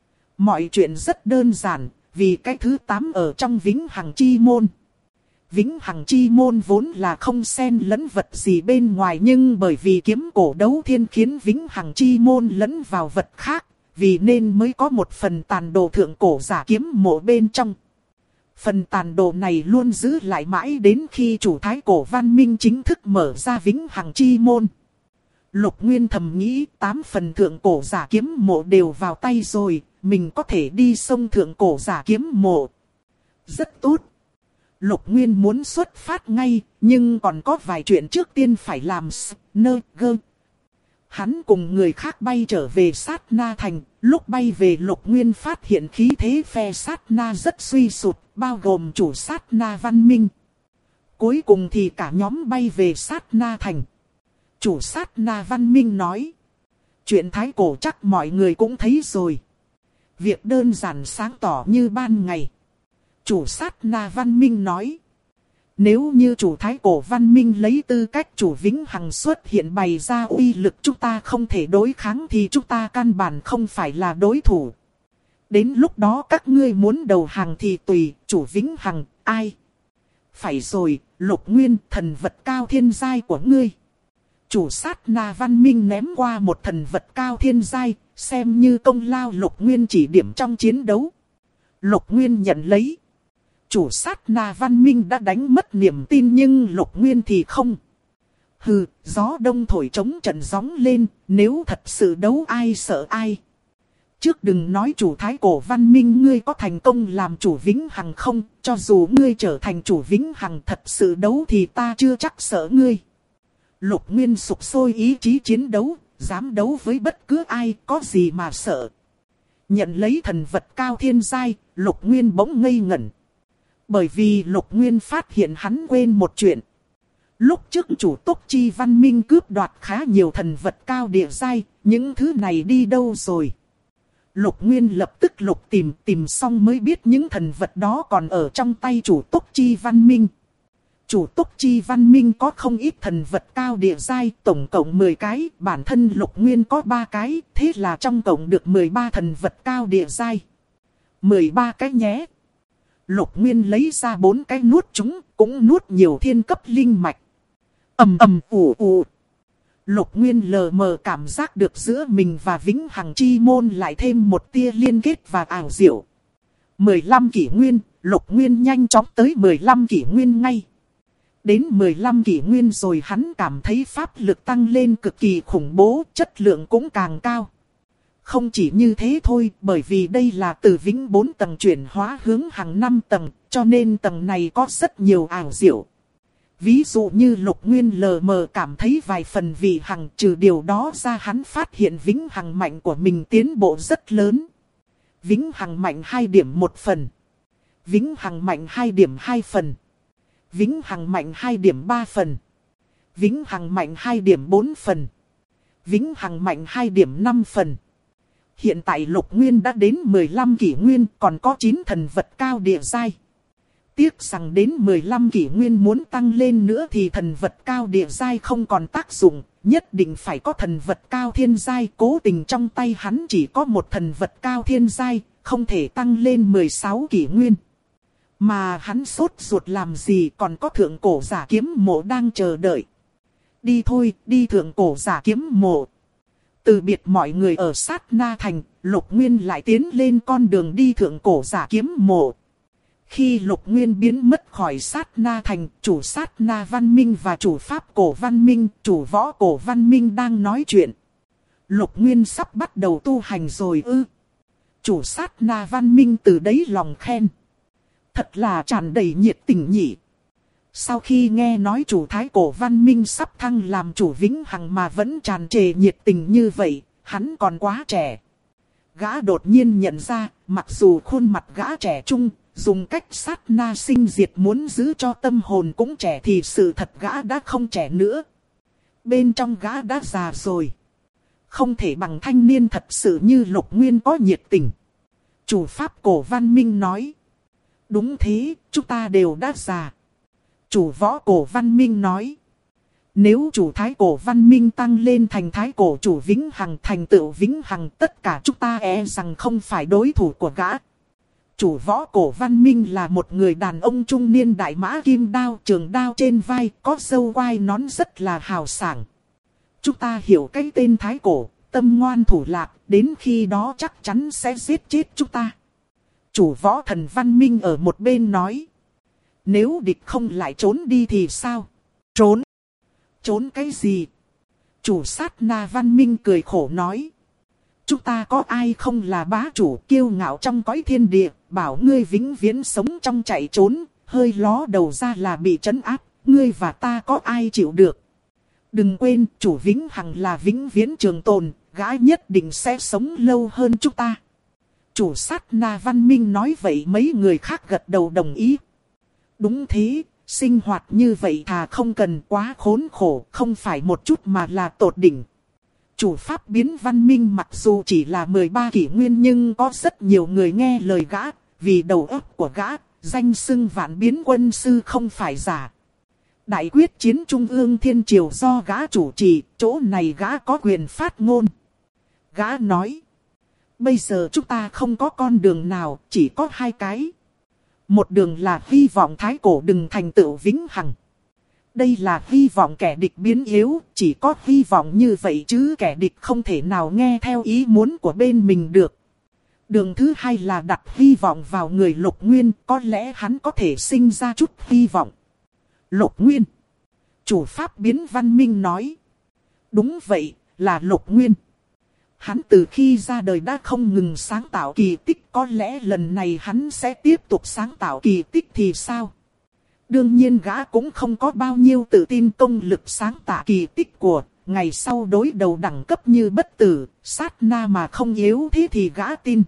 Mọi chuyện rất đơn giản, vì cái thứ 8 ở trong vĩnh hằng chi môn. Vĩnh hằng chi môn vốn là không xen lẫn vật gì bên ngoài, nhưng bởi vì kiếm cổ đấu thiên khiến vĩnh hằng chi môn lẫn vào vật khác, vì nên mới có một phần tàn đồ thượng cổ giả kiếm mộ bên trong. Phần tàn đồ này luôn giữ lại mãi đến khi chủ thái cổ văn minh chính thức mở ra vĩnh hằng chi môn. Lục Nguyên thầm nghĩ 8 phần thượng cổ giả kiếm mộ đều vào tay rồi, mình có thể đi sông thượng cổ giả kiếm mộ. Rất tốt. Lục Nguyên muốn xuất phát ngay, nhưng còn có vài chuyện trước tiên phải làm. Hắn cùng người khác bay trở về Sát Na Thành, lúc bay về Lục Nguyên phát hiện khí thế phe Sát Na rất suy sụt, bao gồm chủ Sát Na Văn Minh. Cuối cùng thì cả nhóm bay về Sát Na Thành. Chủ Sát Na Văn Minh nói. Chuyện thái cổ chắc mọi người cũng thấy rồi. Việc đơn giản sáng tỏ như ban ngày. Chủ Sát Na Văn Minh nói. Nếu như chủ thái cổ văn minh lấy tư cách chủ vĩnh hằng xuất hiện bày ra uy lực chúng ta không thể đối kháng thì chúng ta căn bản không phải là đối thủ. Đến lúc đó các ngươi muốn đầu hàng thì tùy, chủ vĩnh hằng, ai? Phải rồi, Lục Nguyên, thần vật cao thiên giai của ngươi. Chủ Sát Na Văn Minh ném qua một thần vật cao thiên giai, xem như công lao Lục Nguyên chỉ điểm trong chiến đấu. Lục Nguyên nhận lấy. Chủ Sát Na Văn Minh đã đánh mất niềm tin nhưng Lục Nguyên thì không. Hừ, gió đông thổi trống trận gióng lên, nếu thật sự đấu ai sợ ai. Trước đừng nói chủ thái cổ văn minh ngươi có thành công làm chủ vĩnh hằng không, cho dù ngươi trở thành chủ vĩnh hằng thật sự đấu thì ta chưa chắc sợ ngươi. Lục Nguyên sục sôi ý chí chiến đấu, dám đấu với bất cứ ai, có gì mà sợ. Nhận lấy thần vật cao thiên giai, Lục Nguyên bỗng ngây ngẩn. Bởi vì Lục Nguyên phát hiện hắn quên một chuyện. Lúc trước chủ Túc Chi Văn Minh cướp đoạt khá nhiều thần vật cao địa giai, những thứ này đi đâu rồi? Lục Nguyên lập tức tìm xong mới biết những thần vật đó còn ở trong tay chủ Túc Chi Văn Minh. Chủ Túc Chi Văn Minh có không ít thần vật cao địa giai, tổng cộng 10 cái, bản thân Lục Nguyên có 3 cái, thế là trong tổng được 13 thần vật cao địa giai. 13 cái nhé. Lục Nguyên lấy ra 4 cái nuốt chúng, cũng nuốt nhiều thiên cấp linh mạch. Ầm ầm ù ù. Lục Nguyên lờ mờ cảm giác được giữa mình và Vĩnh Hằng Chi Môn lại thêm một tia liên kết và ảo diệu. 15 kỷ nguyên, Lục Nguyên nhanh chóng tới 15 kỷ nguyên ngay. Đến 15 kỷ nguyên rồi hắn cảm thấy pháp lực tăng lên cực kỳ khủng bố, chất lượng cũng càng cao. Không chỉ như thế thôi, bởi vì đây là từ Vĩnh 4 tầng chuyển hóa hướng hàng 5 tầng, cho nên tầng này có rất nhiều ảo diệu. Ví dụ như Lục Nguyên lờ mờ cảm thấy vài phần vị hằng, trừ điều đó ra hắn phát hiện Vĩnh Hằng mạnh của mình tiến bộ rất lớn. Vĩnh Hằng mạnh 2 điểm 1 phần. Vĩnh Hằng mạnh 2 điểm 2 phần. Vĩnh Hằng mạnh 2 điểm 3 phần. Vĩnh Hằng mạnh 2 điểm 4 phần. Vĩnh Hằng mạnh 2 điểm 5 phần. Hiện tại Lục Nguyên đã đến 15 kỷ nguyên, còn có 9 thần vật cao địa giai. Tiếc rằng đến 15 kỷ nguyên muốn tăng lên nữa thì thần vật cao địa giai không còn tác dụng, nhất định phải có thần vật cao thiên giai. Cố tình trong tay hắn chỉ có một thần vật cao thiên giai, không thể tăng lên 16 kỷ nguyên. Mà hắn sốt ruột làm gì, còn có thượng cổ giả kiếm mộ đang chờ đợi. Đi thôi, đi thượng cổ giả kiếm mộ. Từ biệt mọi người ở Sát Na Thành, Lục Nguyên lại tiến lên con đường đi thượng cổ giả kiếm mộ. Khi Lục Nguyên biến mất khỏi Sát Na Thành, chủ Sát Na Văn Minh và chủ Pháp cổ Văn Minh, chủ Võ cổ Văn Minh đang nói chuyện. Lục Nguyên sắp bắt đầu tu hành rồi ư? Chủ Sát Na Văn Minh từ đấy lòng khen. Thật là tràn đầy nhiệt tình nhỉ. Sau khi nghe nói chủ Thái cổ Văn Minh sắp thăng làm chủ Vĩnh Hằng mà vẫn tràn trề nhiệt tình như vậy, hắn còn quá trẻ. Gã đột nhiên nhận ra, mặc dù khuôn mặt gã trẻ trung, dùng cách sát na sinh diệt muốn giữ cho tâm hồn cũng trẻ thì sự thật gã đã không trẻ nữa. Bên trong gã đã già rồi. Không thể bằng thanh niên thật sự như Lục Nguyên có nhiệt tình. Chủ Pháp cổ Văn Minh nói. Đúng thế, chúng ta đều đã già. Chủ Võ cổ Văn Minh nói. Nếu chủ Thái cổ Văn Minh tăng lên thành Thái cổ chủ Vĩnh Hằng thành tựu Vĩnh Hằng, tất cả chúng ta rằng không phải đối thủ của gã. Chủ Võ cổ Văn Minh là một người đàn ông trung niên đại mã kim đao, trường đao trên vai, có râu quai nón rất là hào sảng. Chúng ta hiểu cái tên Thái cổ, tâm ngoan thủ lạc, đến khi đó chắc chắn sẽ giết chết chúng ta. Chủ Võ thần Văn Minh ở một bên nói. Nếu địch không lại trốn đi thì sao? Trốn? Trốn cái gì? Chủ Sát Na Văn Minh cười khổ nói. Chúng ta có ai không là bá chủ kiêu ngạo trong cõi thiên địa, bảo ngươi vĩnh viễn sống trong chạy trốn, hơi ló đầu ra là bị trấn áp, ngươi và ta có ai chịu được? Đừng quên, chủ Vĩnh Hằng là vĩnh viễn trường tồn, gã nhất định sẽ sống lâu hơn chúng ta. Chủ Sát Na Văn Minh nói vậy mấy người khác gật đầu đồng ý. Đúng thế, sinh hoạt như vậy thà không cần quá khốn khổ, không phải một chút mà là tột đỉnh. Chủ Pháp Biến Văn Minh mặc dù chỉ là 13 kỷ nguyên nhưng có rất nhiều người nghe lời gã, vì đầu óc của gã, danh xưng Vạn Biến Quân Sư không phải giả. Đại quyết chiến Trung ương Thiên Triều do gã chủ trì, chỗ này gã có quyền phát ngôn. Gã nói, bây giờ chúng ta không có con đường nào, chỉ có hai cái. Một đường là hy vọng thái cổ đừng thành tựu vĩnh hằng. Đây là hy vọng kẻ địch biến yếu, chỉ có hy vọng như vậy chứ kẻ địch không thể nào nghe theo ý muốn của bên mình được. Đường thứ hai là đặt hy vọng vào người Lục Nguyên, có lẽ hắn có thể sinh ra chút hy vọng. Lục Nguyên. Chủ Pháp Biến Văn Minh nói. Đúng vậy, là Lục Nguyên. Hắn từ khi ra đời đã không ngừng sáng tạo kỳ tích, có lẽ lần này hắn sẽ tiếp tục sáng tạo kỳ tích thì sao? Đương nhiên gã cũng không có bao nhiêu tự tin công lực sáng tạo kỳ tích của, ngày sau đối đầu đẳng cấp như bất tử, sát na mà không yếu thế thì gã tin.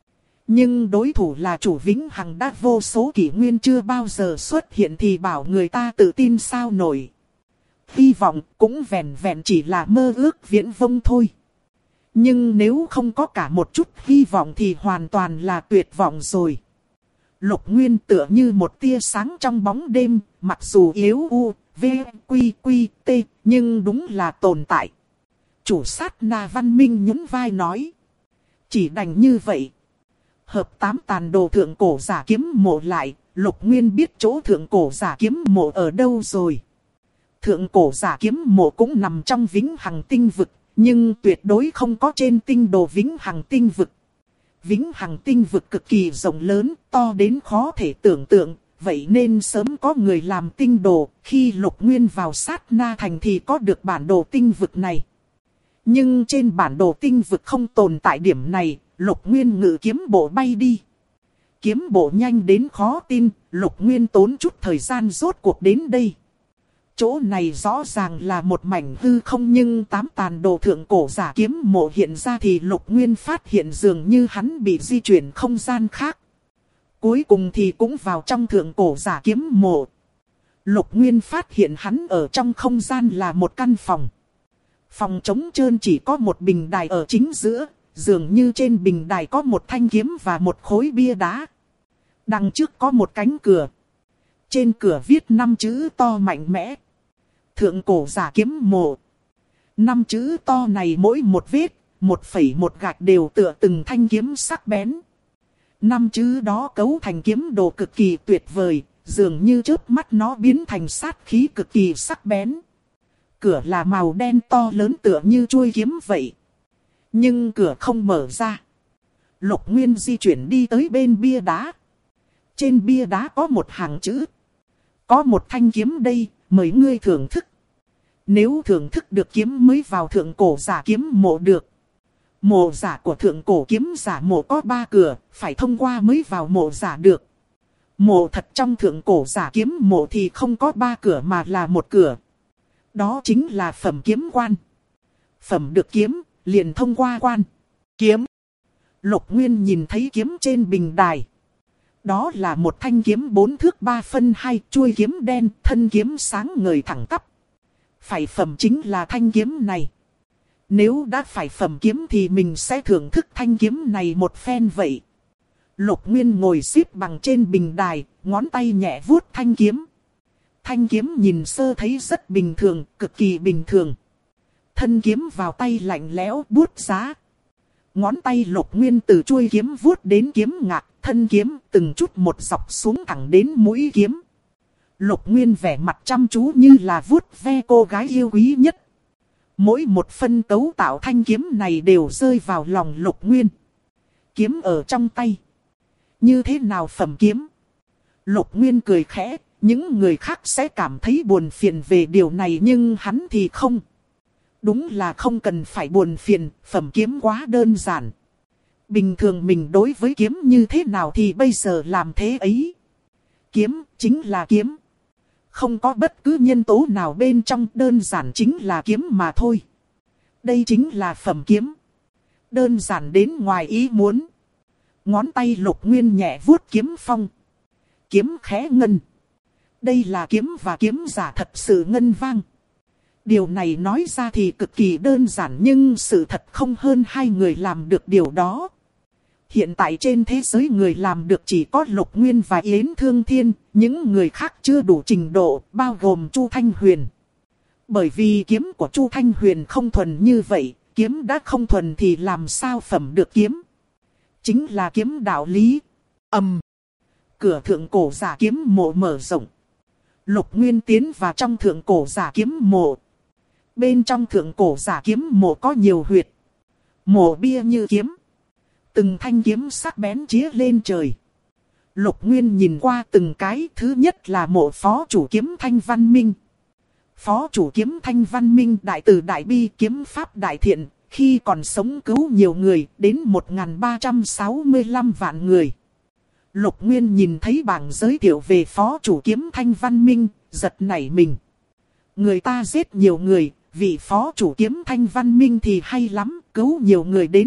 Nhưng đối thủ là chủ Vĩnh Hằng đã vô số kỷ nguyên chưa bao giờ xuất hiện thì bảo người ta tự tin sao nổi. Hy vọng cũng vẹn vẹn chỉ là mơ ước viễn vông thôi. Nhưng nếu không có cả một chút hy vọng thì hoàn toàn là tuyệt vọng rồi. Lục Nguyên tựa như một tia sáng trong bóng đêm, mặc dù yếu u, v, quy, quy, t, nhưng đúng là tồn tại. Chủ Sát Na Văn Minh nhún vai nói. Chỉ đành như vậy. Hợp 8 tàn đồ thượng cổ giả kiếm mộ lại, Lục Nguyên biết chỗ thượng cổ giả kiếm mộ ở đâu rồi. Thượng cổ giả kiếm mộ cũng nằm trong Vĩnh Hằng tinh vực, nhưng tuyệt đối không có trên tinh đồ Vĩnh Hằng tinh vực. Vĩnh Hằng tinh vực cực kỳ rộng lớn, to đến khó thể tưởng tượng, vậy nên sớm có người làm tinh đồ, khi Lục Nguyên vào Sát Na Thành thì có được bản đồ tinh vực này. Nhưng trên bản đồ tinh vực không tồn tại điểm này, Lục Nguyên ngự kiếm bộ bay đi. Kiếm bộ nhanh đến khó tin, Lục Nguyên tốn chút thời gian rốt cuộc đến đây. Chỗ này rõ ràng là một mảnh hư không nhưng 8 tàn đồ thượng cổ giả kiếm mộ hiện ra thì Lục Nguyên phát hiện dường như hắn bị di chuyển không gian khác. Cuối cùng thì cũng vào trong thượng cổ giả kiếm mộ. Lục Nguyên phát hiện hắn ở trong không gian là một căn phòng. Phòng trống trơn chỉ có một bình đài ở chính giữa, dường như trên bình đài có một thanh kiếm và một khối bia đá. Đằng trước có một cánh cửa. Trên cửa viết 5 chữ to mạnh mẽ. Thượng cổ giả kiếm mộ. 5 chữ to này mỗi một vết, 1,1 gạch đều tựa từng thanh kiếm sắc bén. 5 chữ đó cấu thành kiếm đồ cực kỳ tuyệt vời, dường như chớp mắt nó biến thành sát khí cực kỳ sắc bén. Cửa là màu đen to lớn tựa như chuôi kiếm vậy. Nhưng cửa không mở ra. Lục Nguyên di chuyển đi tới bên bia đá. Trên bia đá có một hàng chữ. Có một thanh kiếm đây, mời ngươi thưởng thức. Nếu thưởng thức được kiếm mới vào thượng cổ giả kiếm mộ được. Mộ giả của thượng cổ kiếm giả mộ có 3 cửa, phải thông qua mới vào mộ giả được. Mộ thật trong thượng cổ giả kiếm mộ thì không có 3 cửa mà là một cửa. Đó chính là phẩm kiếm quan. Phẩm được kiếm, liền thông qua quan. Kiếm. Lục Nguyên nhìn thấy kiếm trên bình đài. Đó là một thanh kiếm 4 thước 3 phân 2, chuôi kiếm đen, thân kiếm sáng ngời thẳng tắp. Phải phẩm chính là thanh kiếm này. Nếu đã phải phẩm kiếm thì mình sẽ thưởng thức thanh kiếm này một phen vậy. Lục Nguyên ngồi xếp bằng trên bình đài, ngón tay nhẹ vuốt thanh kiếm. Thanh kiếm nhìn sơ thấy rất bình thường, cực kỳ bình thường. Thân kiếm vào tay lạnh lẽo buốt giá. Ngón tay Lục Nguyên từ chuôi kiếm vuốt đến kiếm ngạc, thân kiếm từng chút một dọc xuống thẳng đến mũi kiếm. Lục Nguyên vẻ mặt chăm chú như là vuốt ve cô gái yêu quý nhất. Mỗi một phân cấu tạo thanh kiếm này đều rơi vào lòng Lục Nguyên. Kiếm ở trong tay. Như thế nào phẩm kiếm? Lục Nguyên cười khẽ, những người khác sẽ cảm thấy buồn phiền về điều này nhưng hắn thì không. Đúng là không cần phải buồn phiền, phẩm kiếm quá đơn giản. Bình thường mình đối với kiếm như thế nào thì bây giờ làm thế ấy. Kiếm chính là kiếm. không có bất cứ nhân tố nào bên trong, đơn giản chính là kiếm mà thôi. Đây chính là phẩm kiếm. Đơn giản đến ngoài ý muốn. Ngón tay Lục Nguyên nhẹ vuốt kiếm phong. Kiếm khẽ ngân. Đây là kiếm và kiếm giả thật sự ngân vang. Điều này nói ra thì cực kỳ đơn giản, nhưng sự thật không hơn hai người làm được điều đó. Hiện tại trên thế giới người làm được chỉ có Lục Nguyên và Yến Thương Thiên, những người khác chưa đủ trình độ, bao gồm Chu Thanh Huyền. Bởi vì kiếm của Chu Thanh Huyền không thuần như vậy, kiếm đã không thuần thì làm sao phẩm được kiếm. Chính là kiếm đạo lý. Cửa thượng cổ giả kiếm mộ mở rộng. Lục Nguyên tiến vào trong thượng cổ giả kiếm mộ. Bên trong thượng cổ giả kiếm mộ có nhiều huyệt. Mộ bia như kiếm. Từng thanh kiếm sắc bén chĩa lên trời. Lục Nguyên nhìn qua từng cái, thứ nhất là mộ phó chủ kiếm Thanh Văn Minh. Phó chủ kiếm Thanh Văn Minh đại từ đại bi, kiếm pháp đại thiện, khi còn sống cứu nhiều người, đến 1365 vạn người. Lục Nguyên nhìn thấy bảng giới thiệu về phó chủ kiếm Thanh Văn Minh, giật nảy mình. Người ta giết nhiều người, vị phó chủ kiếm Thanh Văn Minh thì hay lắm, cứu nhiều người đến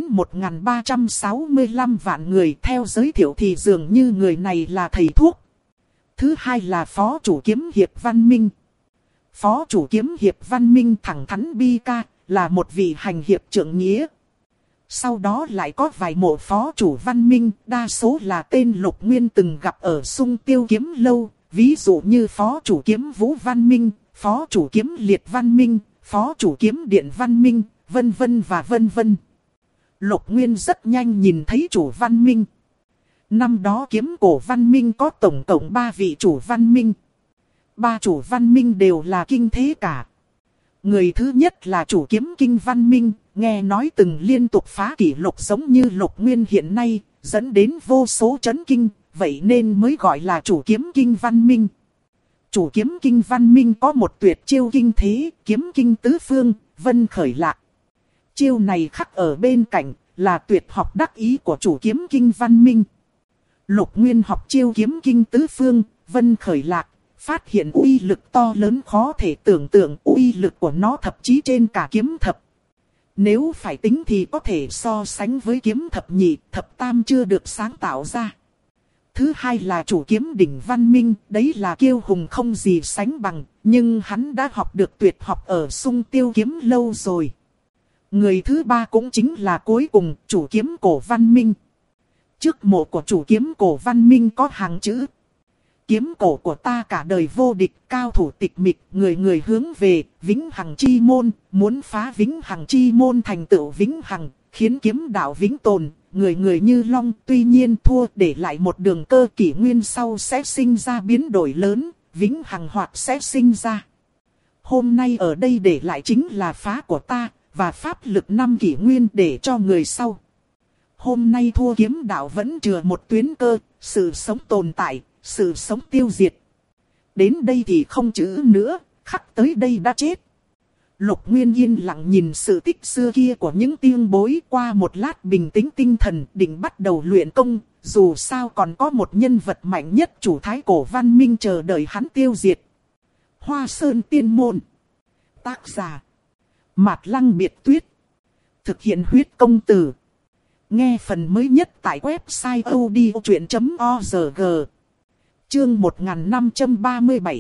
1365 vạn người. Theo giới thiệu thì dường như người này là thầy thuốc. Thứ hai là phó chủ kiếm Hiệp Văn Minh. Phó chủ kiếm Hiệp Văn Minh thẳng thắn bi ca, là một vị hành hiệp trượng nghĩa. Sau đó lại có vài mộ phó chủ Văn Minh, đa số là tên Lục Nguyên từng gặp ở Sung Tiêu Kiếm Lâu, ví dụ như phó chủ kiếm Vũ Văn Minh, phó chủ kiếm Liệt Văn Minh, phó chủ kiếm Điện Văn Minh, vân vân và vân vân. Lục Nguyên rất nhanh nhìn thấy chủ Văn Minh. Năm đó kiếm cổ Văn Minh có tổng cộng 3 vị chủ Văn Minh. 3 chủ Văn Minh đều là kinh thế cả. Người thứ nhất là chủ kiếm Kinh Văn Minh, nghe nói từng liên tục phá kỷ lục giống như Lục Nguyên hiện nay, dẫn đến vô số chấn kinh, vậy nên mới gọi là chủ kiếm Kinh Văn Minh. Chủ kiếm Kinh Văn Minh có một tuyệt chiêu kinh thế, kiếm kinh tứ phương, vân khởi lạc. Chiêu này khắc ở bên cạnh, là tuyệt học đắc ý của chủ kiếm Kinh Văn Minh. Lục Nguyên học chiêu kiếm kinh tứ phương, vân khởi lạc, phát hiện uy lực to lớn khó thể tưởng tượng, uy lực của nó thậm chí trên cả kiếm thập. Nếu phải tính thì có thể so sánh với kiếm thập nhị, thập tam chưa được sáng tạo ra. Thứ hai là chủ kiếm đỉnh Văn Minh, đấy là kiêu hùng không gì sánh bằng, nhưng hắn đã học được tuyệt học ở Sung Tiêu Kiếm Lâu rồi. Người thứ ba cũng chính là cuối cùng, chủ kiếm cổ Văn Minh. Trước mộ của chủ kiếm cổ Văn Minh có hàng chữ: kiếm cổ của ta cả đời vô địch, cao thủ tịch mịch, người người hướng về, vĩnh hằng chi môn, muốn phá vĩnh hằng chi môn thành tựu vĩnh hằng, khiến kiếm đạo vĩnh tồn, người người như long, tuy nhiên thua để lại một đường cơ, kỷ nguyên sau sẽ sinh ra biến đổi lớn, vĩnh hằng hoạt sẽ sinh ra. Hôm nay ở đây để lại chính là phá của ta, và pháp lực 5 kỷ nguyên để cho người sau. Hôm nay thua kiếm đạo vẫn chừa một tuyến cơ, sự sống tồn tại, sự sống tiêu diệt. Đến đây thì không chữ nữa, khắc tới đây đã chết. Lục Nguyên yên lặng nhìn sự tích xưa kia của những tiên bối, qua một lát bình tĩnh tinh thần định bắt đầu luyện công. Dù sao còn có một nhân vật mạnh nhất chủ thái cổ văn minh chờ đợi hắn tiêu diệt. Hoa Sơn Tiên Môn. Tác giả Mạt Lăng Biệt Tuyết. Thực hiện huyết công từ. Nghe phần mới nhất tại website odchuyện.org. Chương 1537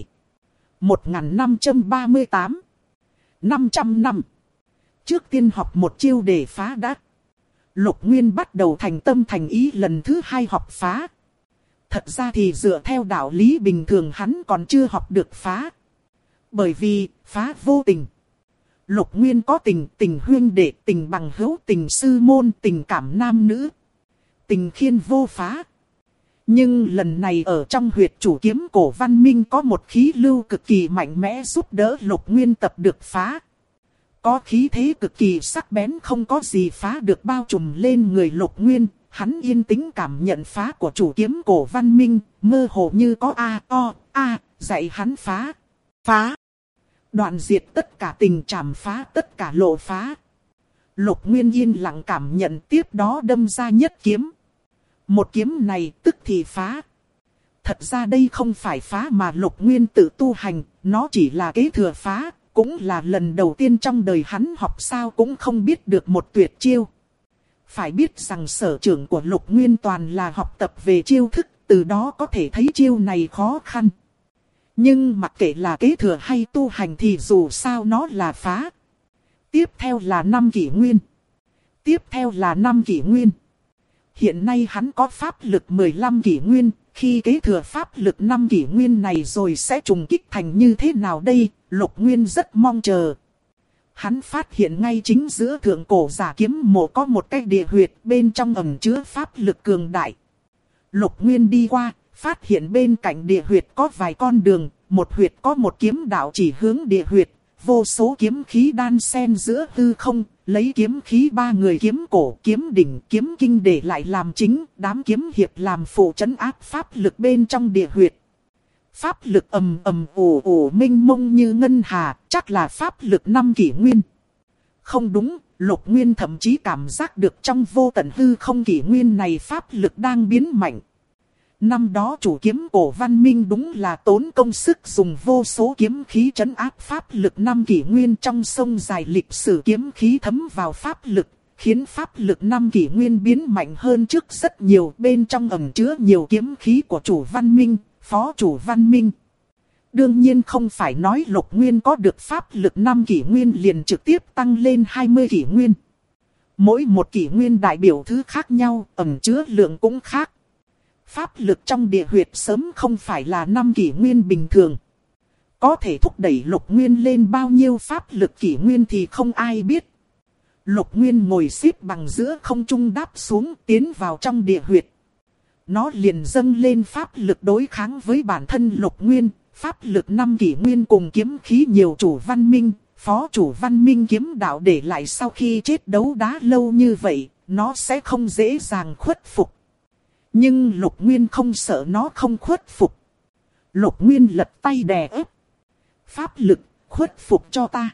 1538 500 năm. Trước tiên học một chiêu để phá đã. Lục Nguyên bắt đầu thành tâm thành ý lần thứ hai học phá. Thật ra thì dựa theo đạo lý bình thường hắn còn chưa học được phá. Bởi vì phá vô tình. Lục Nguyên có tình, tình huynh đệ, tình bằng hữu, tình sư môn, tình cảm nam nữ. Tình khiên vô phá. Nhưng lần này ở trong huyệt chủ kiếm cổ Văn Minh có một khí lưu cực kỳ mạnh mẽ giúp đỡ Lục Nguyên tập được phá. Có khí thế cực kỳ sắc bén không có gì phá được bao trùm lên người Lục Nguyên. Hắn yên tĩnh cảm nhận phá của chủ kiếm cổ Văn Minh, mơ hồ như có dạy hắn phá. Phá. Đoạn diệt tất cả tình, trảm phá tất cả lộ phá. Lục Nguyên yên lặng cảm nhận, tiếp đó đâm ra nhất kiếm. Một kiếm này tức thì phá. Thật ra đây không phải phá mà Lục Nguyên tự tu hành, nó chỉ là kế thừa phá, cũng là lần đầu tiên trong đời hắn học sao cũng không biết được một tuyệt chiêu. Phải biết rằng sở trường của Lục Nguyên toàn là học tập về chiêu thức, từ đó có thể thấy chiêu này khó khăn. Nhưng mặc kệ là kế thừa hay tu hành thì dù sao nó là phá. Tiếp theo là 5 kỷ nguyên. Tiếp theo là 5 kỷ nguyên. Hiện nay hắn có pháp lực 15 kỷ nguyên, khi kế thừa pháp lực 5 kỷ nguyên này rồi sẽ trùng kích thành như thế nào đây, Lục Nguyên rất mong chờ. Hắn phát hiện ngay chính giữa thượng cổ giả kiếm mộ có một cái địa huyệt bên trong ẩn chứa pháp lực cường đại. Lục Nguyên đi qua, phát hiện bên cạnh địa huyệt có vài con đường, một huyệt có một kiếm đạo chỉ hướng địa huyệt, vô số kiếm khí đan xen giữa hư không, lấy kiếm khí 3 người kiếm cổ, kiếm đỉnh, kiếm kinh để lại làm chính, đám kiếm hiệp làm phụ trấn áp pháp lực bên trong địa huyệt. Pháp lực ầm ầm ồ ồ minh mông như ngân hà, chắc là pháp lực 5 kỷ nguyên. Không đúng, Lục Nguyên thậm chí cảm giác được trong vô tận hư không kỷ nguyên này pháp lực đang biến mạnh. Năm đó chủ kiếm cổ văn minh đúng là tốn công sức dùng vô số kiếm khí trấn áp pháp lực 5 kỷ nguyên trong sông dài lịch sử kiếm khí thấm vào pháp lực, khiến pháp lực 5 kỷ nguyên biến mạnh hơn trước rất nhiều, bên trong ẩn chứa nhiều kiếm khí của chủ văn minh, phó chủ văn minh. Đương nhiên không phải nói Lục Nguyên có được pháp lực 5 kỷ nguyên liền trực tiếp tăng lên 20 kỷ nguyên. Mỗi một kỷ nguyên đại biểu thứ khác nhau, ẩn chứa lượng cũng khác. Pháp lực trong địa huyệt sớm không phải là 5 kỷ nguyên bình thường. Có thể thúc đẩy Lục Nguyên lên bao nhiêu pháp lực kỷ nguyên thì không ai biết. Lục Nguyên ngồi xếp bằng giữa không trung đáp xuống tiến vào trong địa huyệt. Nó liền dâng lên pháp lực đối kháng với bản thân Lục Nguyên. Pháp lực 5 kỷ nguyên cùng kiếm khí nhiều chủ văn minh, phó chủ văn minh kiếm đạo để lại sau khi chết đấu đá lâu như vậy, nó sẽ không dễ dàng khuất phục. Nhưng Lục Nguyên không sợ nó không khuất phục. Lục Nguyên lật tay đè ép. Pháp lực, khuất phục cho ta.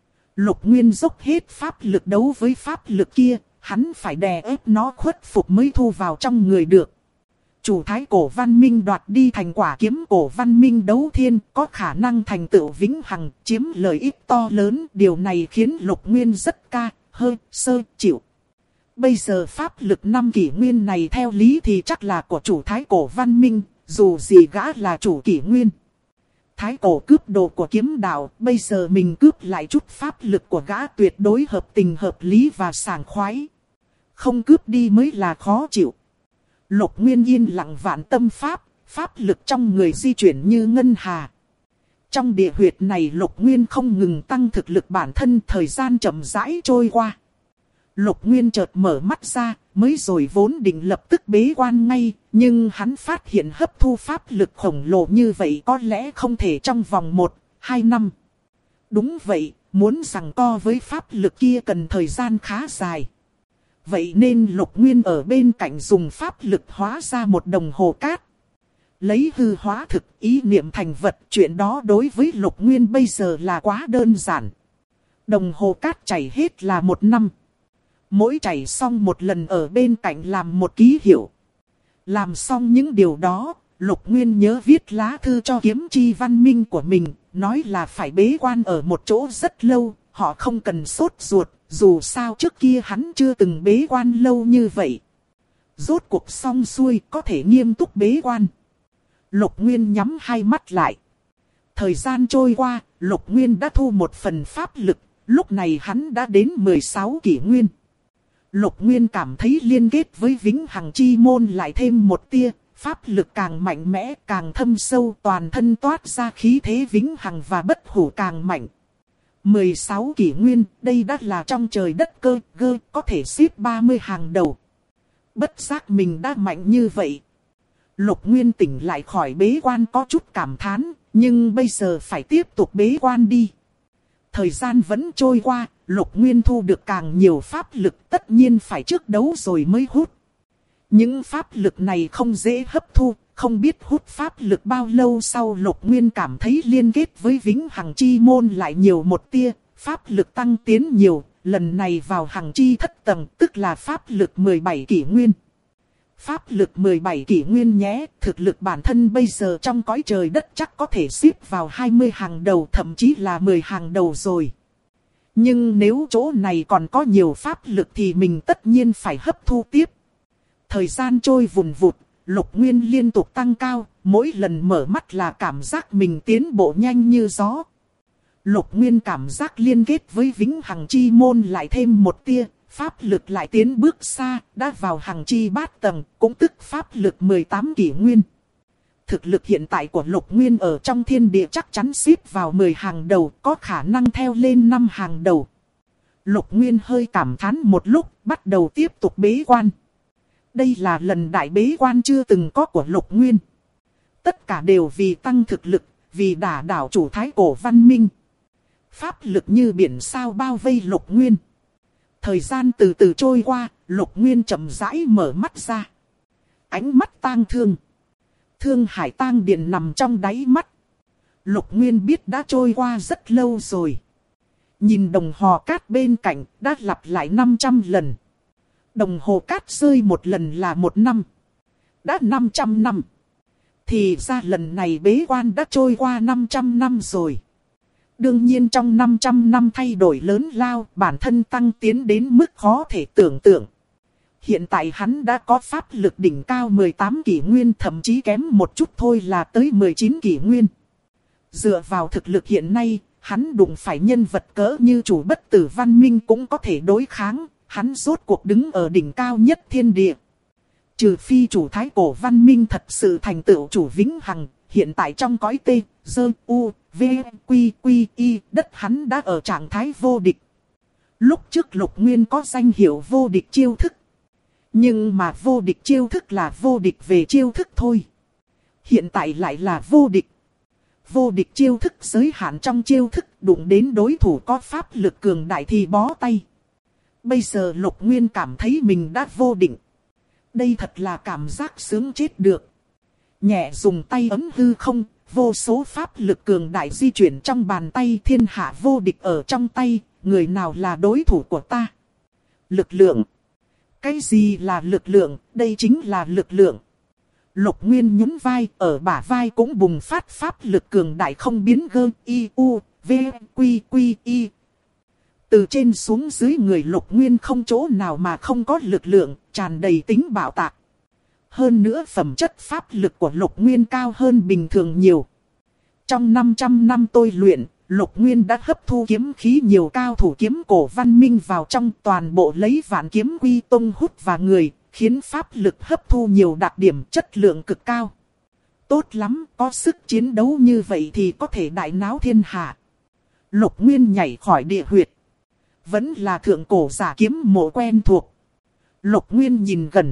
Lục Nguyên dốc hết pháp lực đấu với pháp lực kia, hắn phải đè ép nó khuất phục mới thu vào trong người được. Chủ thái cổ văn minh đoạt đi thành quả kiếm cổ văn minh đấu thiên, có khả năng thành tựu vĩnh hằng, chiếm lợi ích to lớn. Điều này khiến Lục Nguyên rất sơ chịu. Bây giờ pháp lực 5 kỷ nguyên này theo lý thì chắc là của chủ thái cổ văn minh, dù gì gã là chủ kỷ nguyên. Thái cổ cướp đồ của kiếm đạo, bây giờ mình cướp lại chút pháp lực của gã tuyệt đối hợp tình hợp lý và sảng khoái. Không cướp đi mới là khó chịu. Lục Nguyên yên lặng vạn tâm pháp, pháp lực trong người di chuyển như ngân hà. Trong địa huyệt này Lục Nguyên không ngừng tăng thực lực bản thân, thời gian chậm rãi trôi qua. Lục Nguyên chợt mở mắt ra, mới rồi vốn định lập tức bế quan ngay, nhưng hắn phát hiện hấp thu pháp lực khổng lồ như vậy có lẽ không thể trong vòng 1-2 năm. Đúng vậy, muốn giằng co với pháp lực kia cần thời gian khá dài. Vậy nên Lục Nguyên ở bên cạnh dùng pháp lực hóa ra một đồng hồ cát. Lấy hư hóa thực, ý niệm thành vật, chuyện đó đối với Lục Nguyên bây giờ là quá đơn giản. Đồng hồ cát chảy hết là 1 năm. Mỗi chảy xong một lần ở bên cạnh làm một ký hiệu. Làm xong những điều đó, Lục Nguyên nhớ viết lá thư cho kiếm chi văn minh của mình, nói là phải bế quan ở một chỗ rất lâu, họ không cần sốt ruột, dù sao trước kia hắn chưa từng bế quan lâu như vậy. Rốt cuộc xong xuôi có thể nghiêm túc bế quan. Lục Nguyên nhắm hai mắt lại. Thời gian trôi qua, Lục Nguyên đã thu một phần pháp lực, lúc này hắn đã đến 16 kỷ nguyên. Lục Nguyên cảm thấy liên kết với vĩnh hằng chi môn lại thêm một tia, pháp lực càng mạnh mẽ càng thâm sâu, toàn thân toát ra khí thế vĩnh hằng và bất hủ càng mạnh. 16 kỷ nguyên, đây đã là trong trời đất cơ gơ, có thể xếp 30 hàng đầu. Bất giác mình đã mạnh như vậy. Lục Nguyên tỉnh lại khỏi bế quan có chút cảm thán, nhưng bây giờ phải tiếp tục bế quan đi. Thời gian vẫn trôi qua, Lục Nguyên thu được càng nhiều pháp lực, tất nhiên phải trước đấu rồi mới hút. Những pháp lực này không dễ hấp thu, không biết hút pháp lực bao lâu sau Lục Nguyên cảm thấy liên kết với vĩnh hằng chi môn lại nhiều một tia, pháp lực tăng tiến nhiều, lần này vào hằng chi thất tầng, tức là pháp lực 17 kỷ nguyên. Pháp lực 17 kỷ nguyên nhé, thực lực bản thân bây giờ trong cõi trời đất chắc có thể xếp vào 20 hàng đầu, thậm chí là 10 hàng đầu rồi. Nhưng nếu chỗ này còn có nhiều pháp lực thì mình tất nhiên phải hấp thu tiếp. Thời gian trôi vùn vụt, Lục Nguyên liên tục tăng cao, mỗi lần mở mắt là cảm giác mình tiến bộ nhanh như gió. Lục Nguyên cảm giác liên kết với Vĩnh Hằng Chi Môn lại thêm một tia, pháp lực lại tiến bước xa, đã vào Hằng Chi bát tầng, cũng tức pháp lực 18 kỷ nguyên. Thực lực hiện tại của Lục Nguyên ở trong thiên địa chắc chắn xếp vào 10 hàng đầu, có khả năng theo lên 5 hàng đầu. Lục Nguyên hơi cảm thán một lúc, bắt đầu tiếp tục bế quan. Đây là lần đại bế quan chưa từng có của Lục Nguyên. Tất cả đều vì tăng thực lực, vì đả đảo chủ thái cổ văn minh. Pháp lực như biển sao bao vây Lục Nguyên. Thời gian từ từ trôi qua, Lục Nguyên chậm rãi mở mắt ra. Ánh mắt tang thương. Thương hải tang điện nằm trong đáy mắt. Lục Nguyên biết đã trôi qua rất lâu rồi. Nhìn đồng hồ cát bên cạnh đã lặp lại 500 lần. Đồng hồ cát rơi một lần là 1 năm. Đã 500 năm. Thì ra lần này bế quan đã trôi qua 500 năm rồi. Đương nhiên trong 500 năm thay đổi lớn lao, bản thân tăng tiến đến mức khó thể tưởng tượng. Hiện tại hắn đã có pháp lực đỉnh cao 18 kỷ nguyên, thậm chí kém một chút thôi là tới 19 kỷ nguyên. Dựa vào thực lực hiện nay, hắn đụng phải nhân vật cỡ như chủ bất tử văn minh cũng có thể đối kháng, hắn rốt cuộc đứng ở đỉnh cao nhất thiên địa. Trừ phi chủ thái cổ văn minh thật sự thành tựu chủ vĩnh hằng, hiện tại trong cõi T, Dơ, U, V, Quy, Quy, Y, đất hắn đã ở trạng thái vô địch. Lúc trước Lục Nguyên có danh hiệu vô địch chiêu thức. Nhưng mà vô địch chiêu thức là vô địch về chiêu thức thôi. Hiện tại lại là vô địch. Vô địch chiêu thức giới hạn trong chiêu thức, đụng đến đối thủ có pháp lực cường đại thì bó tay. Bây giờ Lục Nguyên cảm thấy mình đã vô địch. Đây thật là cảm giác sướng chết được. Nhẹ dùng tay ấn hư không, vô số pháp lực cường đại di chuyển trong bàn tay, thiên hạ vô địch ở trong tay, người nào là đối thủ của ta? Lực lượng. Cái gì là lực lượng? Đây chính là lực lượng. Lục Nguyên nhún vai, ở bả vai cũng bùng phát pháp lực cường đại không biến gơ, y, u, v, quy, quy, y. Từ trên xuống dưới người Lục Nguyên không chỗ nào mà không có lực lượng, tràn đầy tính bạo tạc. Hơn nữa phẩm chất pháp lực của Lục Nguyên cao hơn bình thường nhiều. Trong 500 năm tôi luyện, Lục Nguyên đã hấp thu kiếm khí nhiều cao thủ kiếm cổ văn minh vào trong, toàn bộ lấy vạn kiếm quy tông hút vào người, khiến pháp lực hấp thu nhiều đặc điểm chất lượng cực cao. Tốt lắm, có sức chiến đấu như vậy thì có thể đại náo thiên hạ. Lục Nguyên nhảy khỏi địa huyệt. Vẫn là thượng cổ giả kiếm mộ quen thuộc. Lục Nguyên nhìn gần.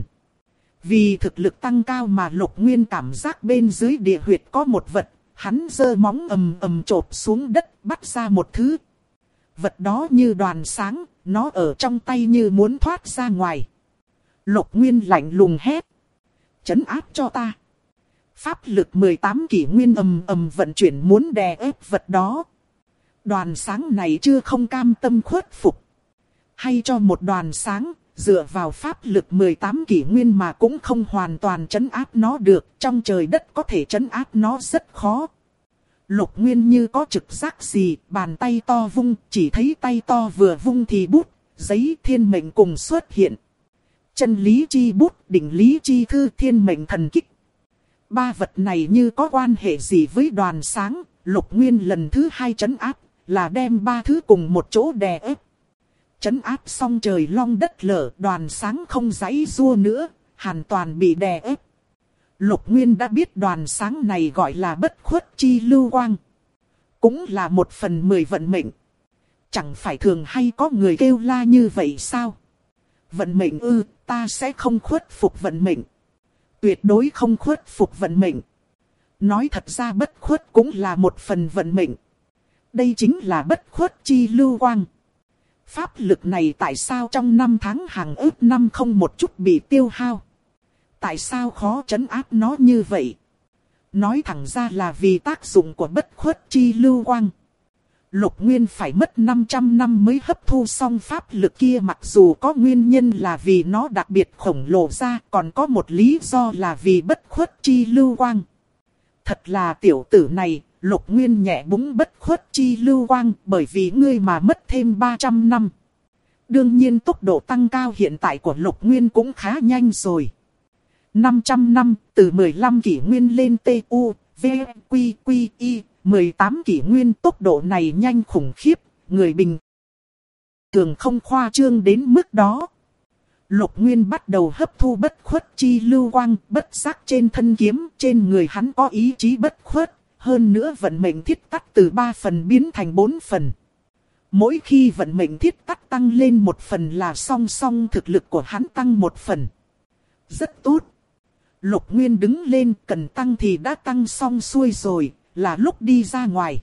Vì thực lực tăng cao mà Lục Nguyên cảm giác bên dưới địa huyệt có một vật. Hắn giơ móng ầm ầm chộp xuống đất, bắt ra một thứ. Vật đó như đoàn sáng, nó ở trong tay như muốn thoát ra ngoài. Lục Nguyên lạnh lùng hét. Trấn áp cho ta. Pháp lực 18 kỷ nguyên ầm ầm vận chuyển muốn đè ép vật đó. Đoàn sáng này chưa không cam tâm khuất phục. Hay cho một đoàn sáng, dựa vào pháp lực 18 kỷ nguyên mà cũng không hoàn toàn trấn áp nó được. Trong trời đất có thể trấn áp nó rất khó. Lục Nguyên như có trực giác gì, bàn tay to vung, chỉ thấy tay to vừa vung thì bút, giấy thiên mệnh cùng xuất hiện. Chân lý chi bút, đỉnh lý chi thư, thiên mệnh thần kích. Ba vật này như có quan hệ gì với đoàn sáng, Lục Nguyên lần thứ 2 trấn áp, là đem ba thứ cùng một chỗ đè ép. Trấn áp xong trời long đất lở, đoàn sáng không giãy giụa nữa, hoàn toàn bị đè ép. Lục Nguyên đã biết đoàn sáng này gọi là bất khuất chi lưu quang. Cũng là 1/10 vận mệnh. Chẳng phải thường hay có người kêu la như vậy sao? Vận mệnh ư, ta sẽ không khuất phục vận mệnh. Tuyệt đối không khuất phục vận mệnh. Nói thật ra bất khuất cũng là một phần vận mệnh. Đây chính là bất khuất chi lưu quang. Pháp lực này tại sao trong 5 tháng hàng ước năm không một chút bị tiêu hao? Tại sao khó trấn áp nó như vậy? Nói thẳng ra là vì tác dụng của bất khuất chi lưu quang. Lục Nguyên phải mất 500 năm mới hấp thu xong pháp lực kia, mặc dù có nguyên nhân là vì nó đặc biệt khổng lồ ra, còn có một lý do là vì bất khuất chi lưu quang. Thật là tiểu tử này, Lục Nguyên nhẹ búng bất khuất chi lưu quang, bởi vì ngươi mà mất thêm 300 năm. Đương nhiên tốc độ tăng cao hiện tại của Lục Nguyên cũng khá nhanh rồi. 500 năm, từ 15 kỷ nguyên lên TU, V, Quy, Quy, Y, 18 kỷ nguyên, tốc độ này nhanh khủng khiếp, người bình thường không khoa trương đến mức đó. Lục Nguyên bắt đầu hấp thu bất khuất chi lưu quang, bất giác trên thân kiếm, trên người hắn có ý chí bất khuất, hơn nữa vận mệnh thiết tắc từ 3 phần biến thành 4 phần. Mỗi khi vận mệnh thiết tắc tăng lên 1 phần là song song thực lực của hắn tăng 1 phần. Rất tốt. Lục Nguyên đứng lên, cần tăng thì đã tăng xong xuôi rồi, là lúc đi ra ngoài.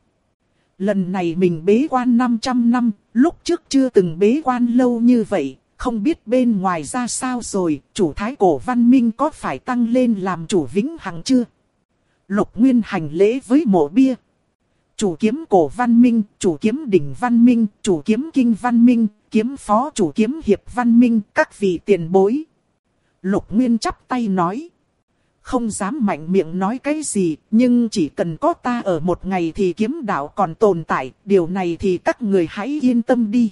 Lần này mình bế quan 500 năm, lúc trước chưa từng bế quan lâu như vậy, không biết bên ngoài ra sao rồi, chủ thái cổ văn minh có phải tăng lên làm chủ vĩnh hằng chưa? Lục Nguyên hành lễ với mộ bia. Chủ kiếm cổ văn minh, chủ kiếm đỉnh văn minh, chủ kiếm kinh văn minh, kiếm phó chủ kiếm hiệp văn minh, các vị tiền bối. Lục Nguyên chắp tay nói. Không dám mạnh miệng nói cái gì, nhưng chỉ cần có ta ở một ngày thì kiếm đạo còn tồn tại, điều này thì các người hãy yên tâm đi.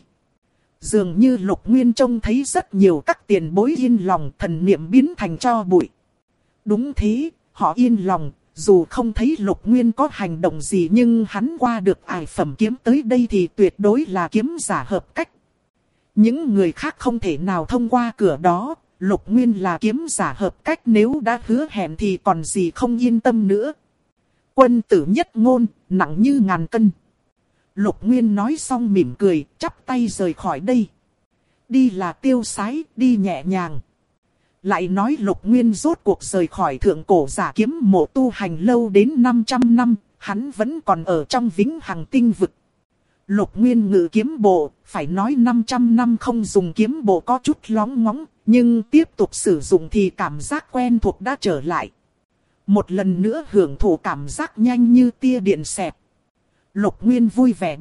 Dường như Lục Nguyên trông thấy rất nhiều các tiền bối yên lòng, thần niệm biến thành tro bụi. Đúng thế, họ yên lòng, dù không thấy Lục Nguyên có hành động gì nhưng hắn qua được ải phẩm kiếm tới đây thì tuyệt đối là kiếm giả hợp cách. Những người khác không thể nào thông qua cửa đó. Lục Nguyên là kiếm giả hợp cách, nếu đã hứa hẹn thì còn gì không yên tâm nữa. Quân tử nhất ngôn, nặng như ngàn cân. Lục Nguyên nói xong mỉm cười, chắp tay rời khỏi đây. Đi là tiêu sái, đi nhẹ nhàng. Lại nói Lục Nguyên rốt cuộc rời khỏi thượng cổ giả kiếm mộ tu hành lâu đến 500 năm, hắn vẫn còn ở trong vĩnh hằng tinh vực. Lục Nguyên ngự kiếm bộ, phải nói 500 năm không dùng kiếm bộ có chút lóng ngóng, nhưng tiếp tục sử dụng thì cảm giác quen thuộc đã trở lại. Một lần nữa hưởng thụ cảm giác nhanh như tia điện xẹt. Lục Nguyên vui vẻ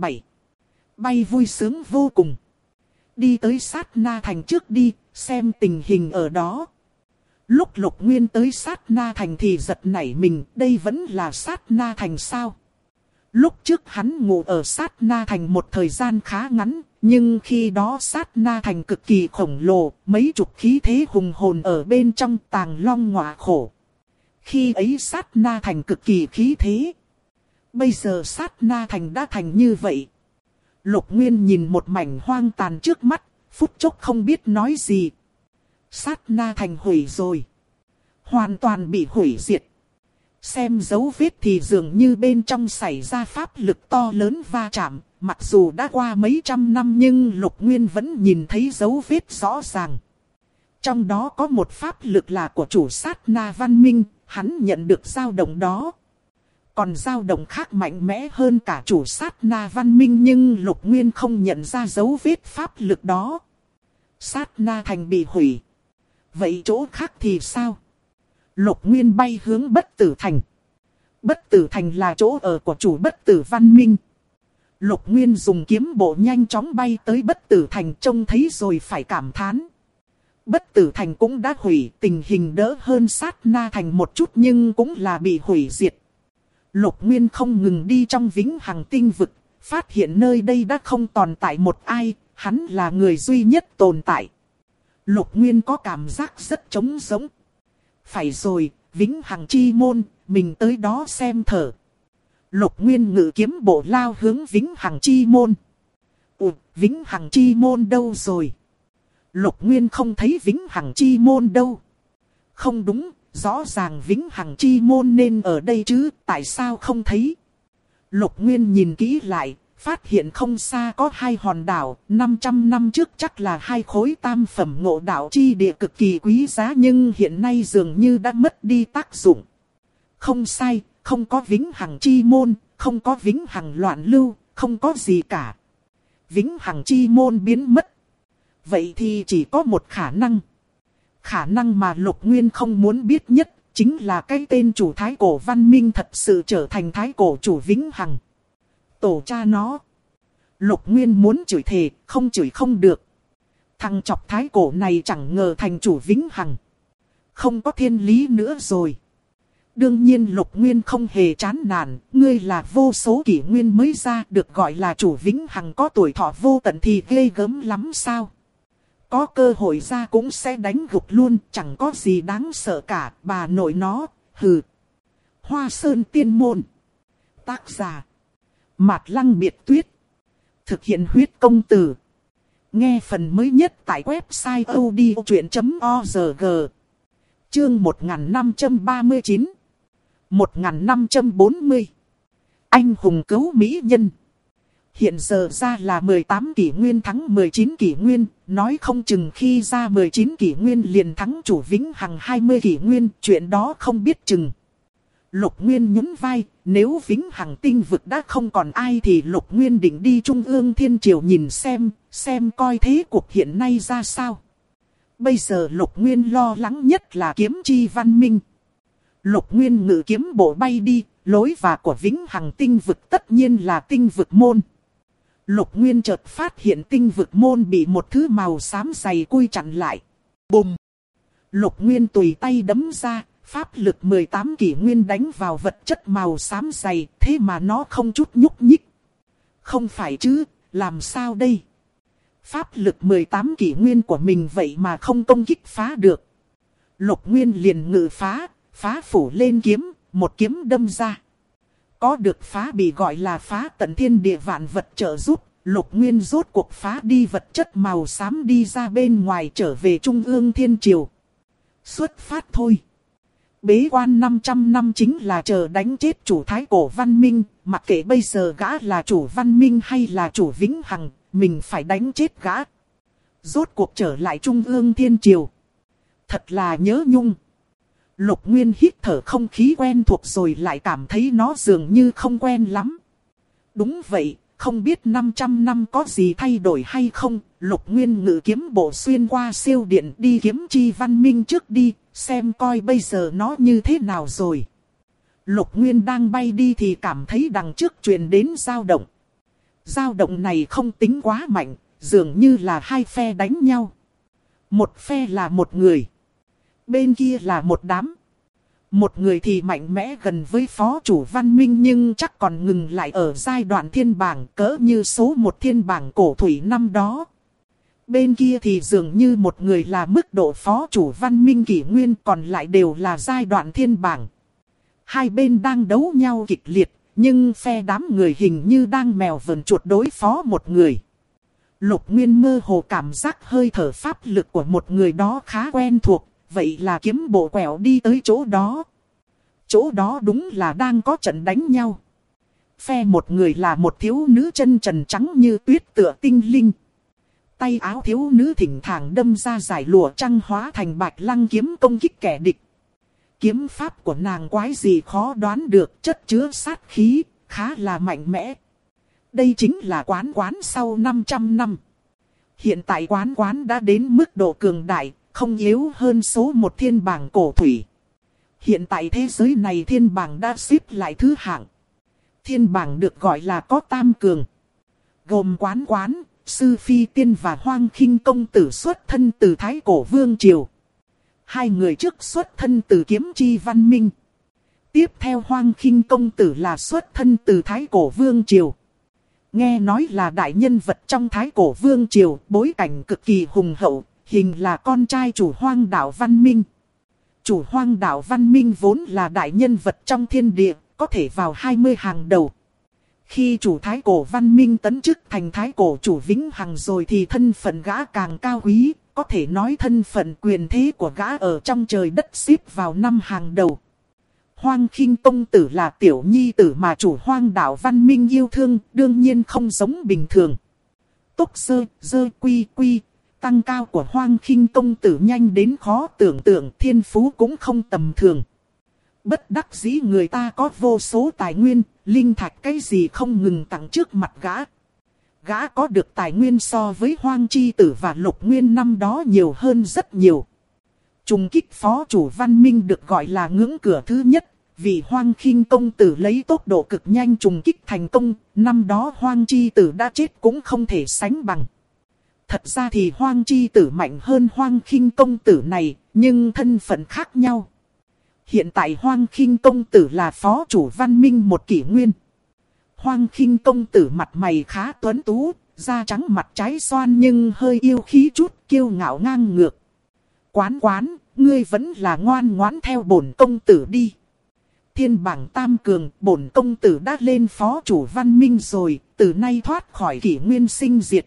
bay vui sướng vô cùng. Đi tới Sát Na Thành trước đi, xem tình hình ở đó. Lúc Lục Nguyên tới Sát Na Thành thì giật nảy mình, đây vẫn là Sát Na Thành sao? Lúc trước hắn ngủ ở Sát Na Thành một thời gian khá ngắn, nhưng khi đó Sát Na Thành cực kỳ khổng lồ, mấy chục khí thế hùng hồn ở bên trong tàng long ngọa khổ. Khi ấy Sát Na Thành cực kỳ khí thế. Bây giờ Sát Na Thành đã thành như vậy. Lục Nguyên nhìn một mảnh hoang tàn trước mắt, phút chốc không biết nói gì. Sát Na Thành hủy rồi. Hoàn toàn bị hủy diệt. Xem dấu vết thì dường như bên trong xảy ra pháp lực to lớn va chạm. Mặc dù đã qua mấy trăm năm nhưng Lục Nguyên vẫn nhìn thấy dấu vết rõ ràng. Trong đó có một pháp lực là của chủ Sát Na văn minh, hắn nhận được dao động đó. Còn dao động khác mạnh mẽ hơn cả chủ Sát Na văn minh nhưng Lục Nguyên không nhận ra dấu vết pháp lực đó. Sát Na Thành bị hủy. Vậy chỗ khác thì sao? Lục Nguyên bay hướng Bất Tử Thành. Bất Tử Thành là chỗ ở của chủ Bất Tử văn minh. Lục Nguyên dùng kiếm bộ nhanh chóng bay tới Bất Tử Thành, trông thấy rồi phải cảm thán. Bất Tử Thành cũng đã hủy, tình hình đỡ hơn Sát Na Thành một chút nhưng cũng là bị hủy diệt. Lục Nguyên không ngừng đi trong vĩnh hằng tinh vực, phát hiện nơi đây đã không tồn tại một ai, hắn là người duy nhất tồn tại. Lục Nguyên có cảm giác rất trống rỗng. Phải rồi, vĩnh hằng chi môn, mình tới đó xem thở. Lục Nguyên ngự kiếm bộ lao hướng vĩnh hằng chi môn. Vĩnh hằng chi môn đâu rồi? Lục Nguyên không thấy vĩnh hằng chi môn đâu. Không đúng, rõ ràng vĩnh hằng chi môn nên ở đây chứ, tại sao không thấy? Lục Nguyên nhìn kỹ lại, phát hiện không xa có 2 hòn đảo, 500 năm trước chắc là 2 khối tam phẩm ngộ đạo chi địa cực kỳ quý giá nhưng hiện nay dường như đã mất đi tác dụng. Không sai, không có vĩnh hằng chi môn, không có vĩnh hằng loạn lưu, không có gì cả. Vĩnh hằng chi môn biến mất. Vậy thì chỉ có một khả năng. Khả năng mà Lục Nguyên không muốn biết nhất, chính là cái tên chủ thái cổ văn minh thật sự trở thành thái cổ chủ vĩnh hằng. Tổ cha nó. Lục Nguyên muốn chửi thề, không chửi không được. Thằng chọc thái cổ này chẳng ngờ thành chủ vĩnh hằng. Không có thiên lý nữa rồi. Đương nhiên Lục Nguyên không hề chán nản, ngươi là vô số kỷ nguyên mới ra, được gọi là chủ vĩnh hằng, có tuổi thọ vô tận thì ghê gớm lắm sao? Có cơ hội ra cũng sẽ đánh gục luôn, chẳng có gì đáng sợ cả, bà nội nó, hừ. Hoa Sơn Tiên Môn. Tác giả Mạt Lăng Biệt Tuyết. Thực hiện huyết công từ. Nghe phần mới nhất tại website odchuyện.org. Chương 1539 1540. Anh hùng cứu mỹ nhân. Hiện giờ ra là 18 kỷ nguyên thắng 19 kỷ nguyên, nói không chừng khi ra 19 kỷ nguyên liền thắng chủ vĩnh hằng 20 kỷ nguyên, chuyện đó không biết chừng. Lục Nguyên nhún vai, nếu vĩnh hằng tinh vực đã không còn ai thì Lục Nguyên định đi Trung ương Thiên Triều nhìn xem coi thế cuộc hiện nay ra sao. Bây giờ Lục Nguyên lo lắng nhất là kiếm chi văn minh. Lục Nguyên ngự kiếm bộ bay đi, lối vào của vĩnh hằng tinh vực tất nhiên là tinh vực môn. Lục Nguyên chợt phát hiện tinh vực môn bị một thứ màu xám dày cui chặn lại. Bùm! Lục Nguyên tùy tay đấm ra, pháp lực 18 kỷ nguyên đánh vào vật chất màu xám dày, thế mà nó không chút nhúc nhích. Không phải chứ, làm sao đây? Pháp lực 18 kỷ nguyên của mình vậy mà không công kích phá được. Lục Nguyên liền ngự phá phủ lên kiếm, một kiếm đâm ra. Có được phá bị gọi là phá tận thiên địa vạn vật trợ giúp, Lục Nguyên rốt cuộc phá đi vật chất màu xám đi ra bên ngoài trở về Trung ương Thiên Triều. Xuất phát thôi. Bế quan 500 năm chính là chờ đánh chết chủ thái cổ văn minh, mặc kệ bây giờ gã là chủ văn minh hay là chủ vĩnh hằng, mình phải đánh chết gã. Rốt cuộc trở lại Trung ương Thiên Triều. Thật là nhớ nhung. Lục Nguyên hít thở không khí quen thuộc rồi lại cảm thấy nó dường như không quen lắm. Đúng vậy, không biết 500 năm có gì thay đổi hay không. Lục Nguyên ngự kiếm bộ xuyên qua siêu điện đi kiếm chi văn minh trước đi, xem coi bây giờ nó như thế nào rồi. Lục Nguyên đang bay đi thì cảm thấy đằng trước truyền đến dao động. Dao động này không tính quá mạnh, dường như là hai phe đánh nhau. Một phe là một người. Bên kia là một đám. Một người thì mạnh mẽ gần với phó chủ văn minh nhưng chắc còn ngừng lại ở giai đoạn thiên bảng cỡ như số một thiên bảng cổ thủy năm đó. Bên kia thì dường như một người là mức độ phó chủ văn minh kỷ nguyên còn lại đều là giai đoạn thiên bảng. Hai bên đang đấu nhau kịch liệt nhưng phe đám người hình như đang mèo vờn chuột đối phó một người. Lục Nguyên mơ hồ cảm giác hơi thở pháp lực của một người đó khá quen thuộc. Vậy là kiếm bộ quẹo đi tới chỗ đó. Chỗ đó đúng là đang có trận đánh nhau. Phe một người là một thiếu nữ chân trần trắng như tuyết tựa tinh linh. Tay áo thiếu nữ thỉnh thoảng đâm ra giải lụa trăng hóa thành bạch lăng kiếm công kích kẻ địch. Kiếm pháp của nàng quái gì khó đoán được, chất chứa sát khí, khá là mạnh mẽ. Đây chính là quán sau 500 năm. Hiện tại quán đã đến mức độ cường đại. Không yếu hơn số một thiên bảng cổ thủy. Hiện tại thế giới này thiên bảng đã xếp lại thứ hạng. Thiên bảng được gọi là có tam cường. Gồm quán, sư phi tiên và hoang khinh công tử xuất thân từ thái cổ vương triều. Hai người trước xuất thân từ kiếm chi văn minh. Tiếp theo hoang khinh công tử là xuất thân từ thái cổ vương triều. Nghe nói là đại nhân vật trong thái cổ vương triều, bối cảnh cực kỳ hùng hậu. Hình là con trai chủ hoang đảo văn minh. Chủ hoang đảo văn minh vốn là đại nhân vật trong thiên địa, có thể vào 20 hàng đầu. Khi chủ thái cổ văn minh tấn chức thành thái cổ chủ vĩnh hằng rồi thì thân phận gã càng cao quý, có thể nói thân phận quyền thế của gã ở trong trời đất xếp vào 5 hàng đầu. Hoang khinh công tử là tiểu nhi tử mà chủ hoang đảo văn minh yêu thương, đương nhiên không giống bình thường. Tốc dơ quy. Tăng cao của hoang khinh công tử nhanh đến khó tưởng tượng, thiên phú cũng không tầm thường. Bất đắc dĩ người ta có vô số tài nguyên, linh thạch cái gì không ngừng tặng trước mặt gã. Gã có được tài nguyên so với hoang chi tử và Lục Nguyên năm đó nhiều hơn rất nhiều. Trùng kích phó chủ văn minh được gọi là ngưỡng cửa thứ nhất, Vì Hoang Khinh công tử lấy tốc độ cực nhanh trùng kích thành công, năm đó Hoang chi tử đã chết cũng không thể sánh bằng. Thật ra thì Hoang chi tử mạnh hơn Hoang Khinh công tử này, nhưng thân phận khác nhau. Hiện tại Hoang Khinh công tử là phó chủ văn minh một kỷ nguyên. Hoang Khinh công tử mặt mày khá tuấn tú, da trắng mặt trái xoan nhưng hơi yêu khí chút, kiêu ngạo ngang ngược. Quán quán, ngươi vẫn là ngoan ngoãn theo bổn công tử đi. Thiên bảng tam cường, bổn công tử đã lên phó chủ văn minh rồi, từ nay thoát khỏi kỷ nguyên sinh diệt.